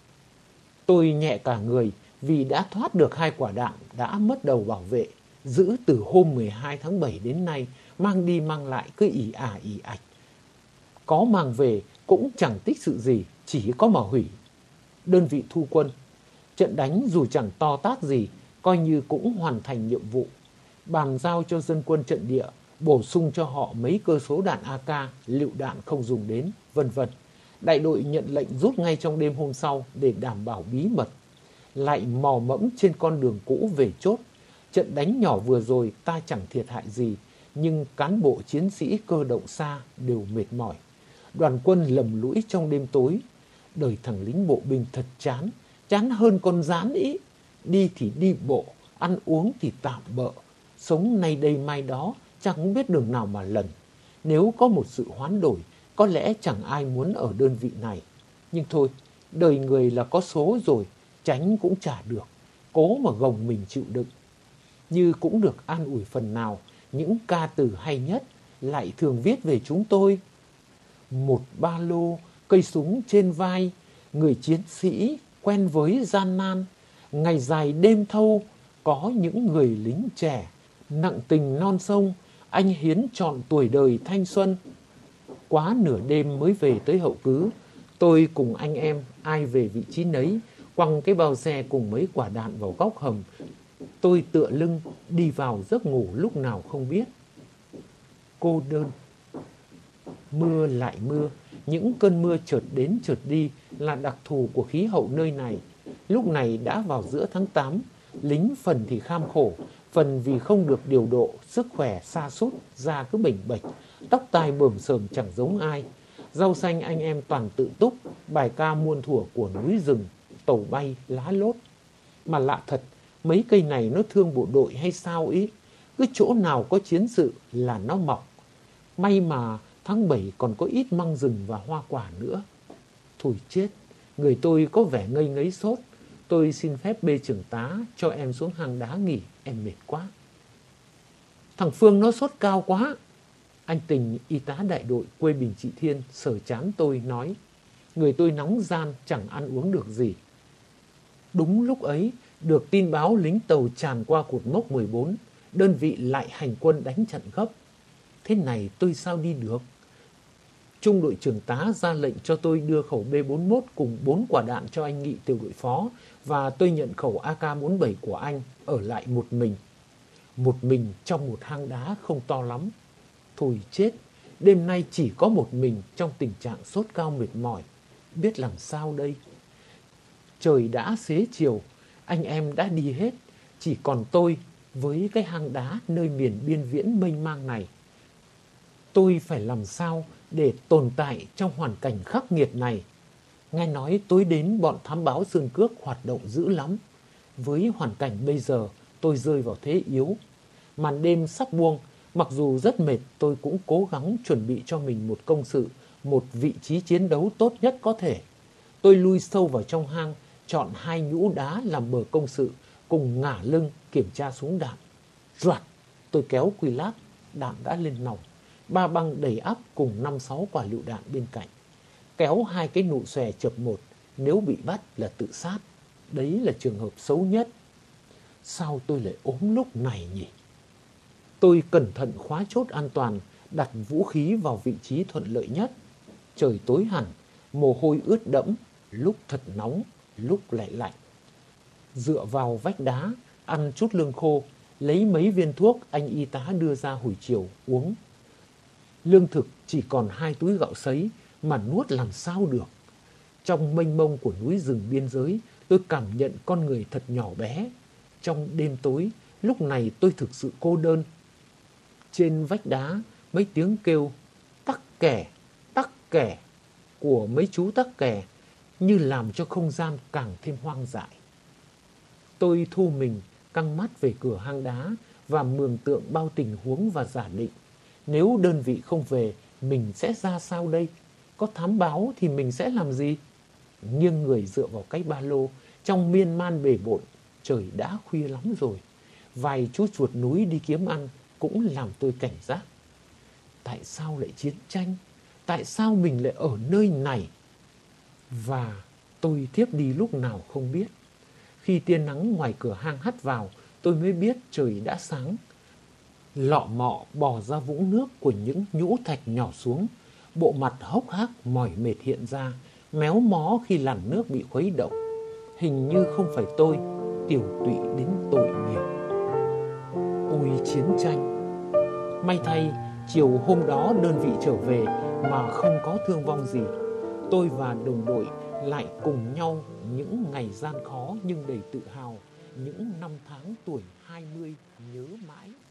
Tôi nhẹ cả người vì đã thoát được 2 quả đạn đã mất đầu bảo vệ, giữ từ hôm 12 tháng 7 đến nay, mang đi mang lại cứ ì ạch. Có mang về cũng chẳng tích sự gì, chỉ có mà hủy. Đơn vị thu quân, trận đánh dù chẳng to tát gì, coi như cũng hoàn thành nhiệm vụ. Bàn giao cho dân quân trận địa, bổ sung cho họ mấy cơ số đạn AK, lựu đạn không dùng đến, vân vân. Đại đội nhận lệnh rút ngay trong đêm hôm sau để đảm bảo bí mật. Lại mò mẫm trên con đường cũ về chốt. Trận đánh nhỏ vừa rồi ta chẳng thiệt hại gì, nhưng cán bộ chiến sĩ cơ động xa đều mệt mỏi. Đoàn quân lầm lũi trong đêm tối. Đời thằng lính bộ binh thật chán, chán hơn con rán ý. Đi thì đi bộ, ăn uống thì tạm bợ. Sống nay đây mai đó, chẳng biết đường nào mà lần. Nếu có một sự hoán đổi, có lẽ chẳng ai muốn ở đơn vị này. Nhưng thôi, đời người là có số rồi, tránh cũng chả được. Cố mà gồng mình chịu đựng. Như cũng được an ủi phần nào, những ca từ hay nhất lại thường viết về chúng tôi. Một ba lô, cây súng trên vai, người chiến sĩ quen với gian nan. Ngày dài đêm thâu, có những người lính trẻ, nặng tình non sông, anh hiến trọn tuổi đời thanh xuân. Quá nửa đêm mới về tới Hậu Cứ, tôi cùng anh em ai về vị trí nấy, quăng cái bao xe cùng mấy quả đạn vào góc hầm. Tôi tựa lưng đi vào giấc ngủ lúc nào không biết. Cô đơn. Mưa lại mưa, những cơn mưa chợt đến chợt đi là đặc thù của khí hậu nơi này. Lúc này đã vào giữa tháng 8, lính phần thì kham khổ, phần vì không được điều độ, sức khỏe sa sút, da cứ bềnh bệch, tóc tai bờm sờm chẳng giống ai. Rau xanh anh em toàn tự túc, bài ca muôn thuở của núi rừng, tàu bay, lá lốt. Mà lạ thật, mấy cây này nó thương bộ đội hay sao ý? Cứ chỗ nào có chiến sự là nó mọc. May mà tháng 7 còn có ít măng rừng và hoa quả nữa. Thôi chết, người tôi có vẻ ngây ngấy sốt. Tôi xin phép bê trưởng tá cho em xuống hang đá nghỉ, em mệt quá. Thằng Phương nó sốt cao quá. Anh Tình, y tá đại đội quê Bình Trị Thiên, sờ trán tôi nói, người tôi nóng gian chẳng ăn uống được gì. Đúng lúc ấy, được tin báo lính tàu tràn qua cột mốc 14, đơn vị lại hành quân đánh trận gấp. Thế này tôi sao đi được? Trung đội trưởng tá ra lệnh cho tôi đưa khẩu B41 cùng 4 quả đạn cho anh Nghị tiểu đội phó, và tôi nhận khẩu AK-47 của anh, ở lại một mình. Một mình trong một hang đá không to lắm. Thôi chết, đêm nay chỉ có một mình trong tình trạng sốt cao mệt mỏi. Biết làm sao đây? Trời đã xế chiều, anh em đã đi hết, chỉ còn tôi với cái hang đá nơi miền biên viễn mênh mang này. Tôi phải làm sao để tồn tại trong hoàn cảnh khắc nghiệt này? Nghe nói tối đến bọn thám báo Sơn Cước hoạt động dữ lắm. Với hoàn cảnh bây giờ, tôi rơi vào thế yếu. Màn đêm sắp buông, mặc dù rất mệt, tôi cũng cố gắng chuẩn bị cho mình một công sự, một vị trí chiến đấu tốt nhất có thể. Tôi lui sâu vào trong hang, chọn 2 nhũ đá làm bờ công sự, cùng ngả lưng kiểm tra súng đạn. Roạt, tôi kéo quy lát, đạn đã lên nòng. 3 băng đầy ắp cùng 5-6 quả lựu đạn bên cạnh. Kéo 2 cái nụ xòe chập một, nếu bị bắt là tự sát. Đấy là trường hợp xấu nhất. Sao tôi lại ốm lúc này nhỉ? Tôi cẩn thận khóa chốt an toàn, đặt vũ khí vào vị trí thuận lợi nhất. Trời tối hẳn, mồ hôi ướt đẫm, lúc thật nóng, lúc lại lạnh. Dựa vào vách đá, ăn chút lương khô, lấy mấy viên thuốc anh y tá đưa ra hồi chiều uống. Lương thực chỉ còn 2 túi gạo sấy mà nuốt làm sao được. Trong mênh mông của núi rừng biên giới, tôi cảm nhận con người thật nhỏ bé. Trong đêm tối, lúc này tôi thực sự cô đơn. Trên vách đá, mấy tiếng kêu tắc kẻ của mấy chú tắc kè như làm cho không gian càng thêm hoang dại. Tôi thu mình, căng mắt về cửa hang đá và mường tượng bao tình huống và giả định. Nếu đơn vị không về, mình sẽ ra sao đây? Có thám báo thì mình sẽ làm gì? Nghiêng người dựa vào cái ba lô, trong miên man bề bộn, trời đã khuya lắm rồi. Vài chú chuột núi đi kiếm ăn cũng làm tôi cảnh giác. Tại sao lại chiến tranh? Tại sao mình lại ở nơi này? Và tôi thiếp đi lúc nào không biết. Khi tia nắng ngoài cửa hang hắt vào, tôi mới biết trời đã sáng. Lọ mọ bò ra vũng nước của những nhũ thạch nhỏ xuống. Bộ mặt hốc hác mỏi mệt hiện ra, méo mó khi làn nước bị khuấy động. Hình như không phải tôi, tiểu tụy đến tội nghiệp. Ôi chiến tranh! May thay, chiều hôm đó đơn vị trở về mà không có thương vong gì. Tôi và đồng đội lại cùng nhau những ngày gian khó nhưng đầy tự hào, những năm tháng tuổi 20 nhớ mãi.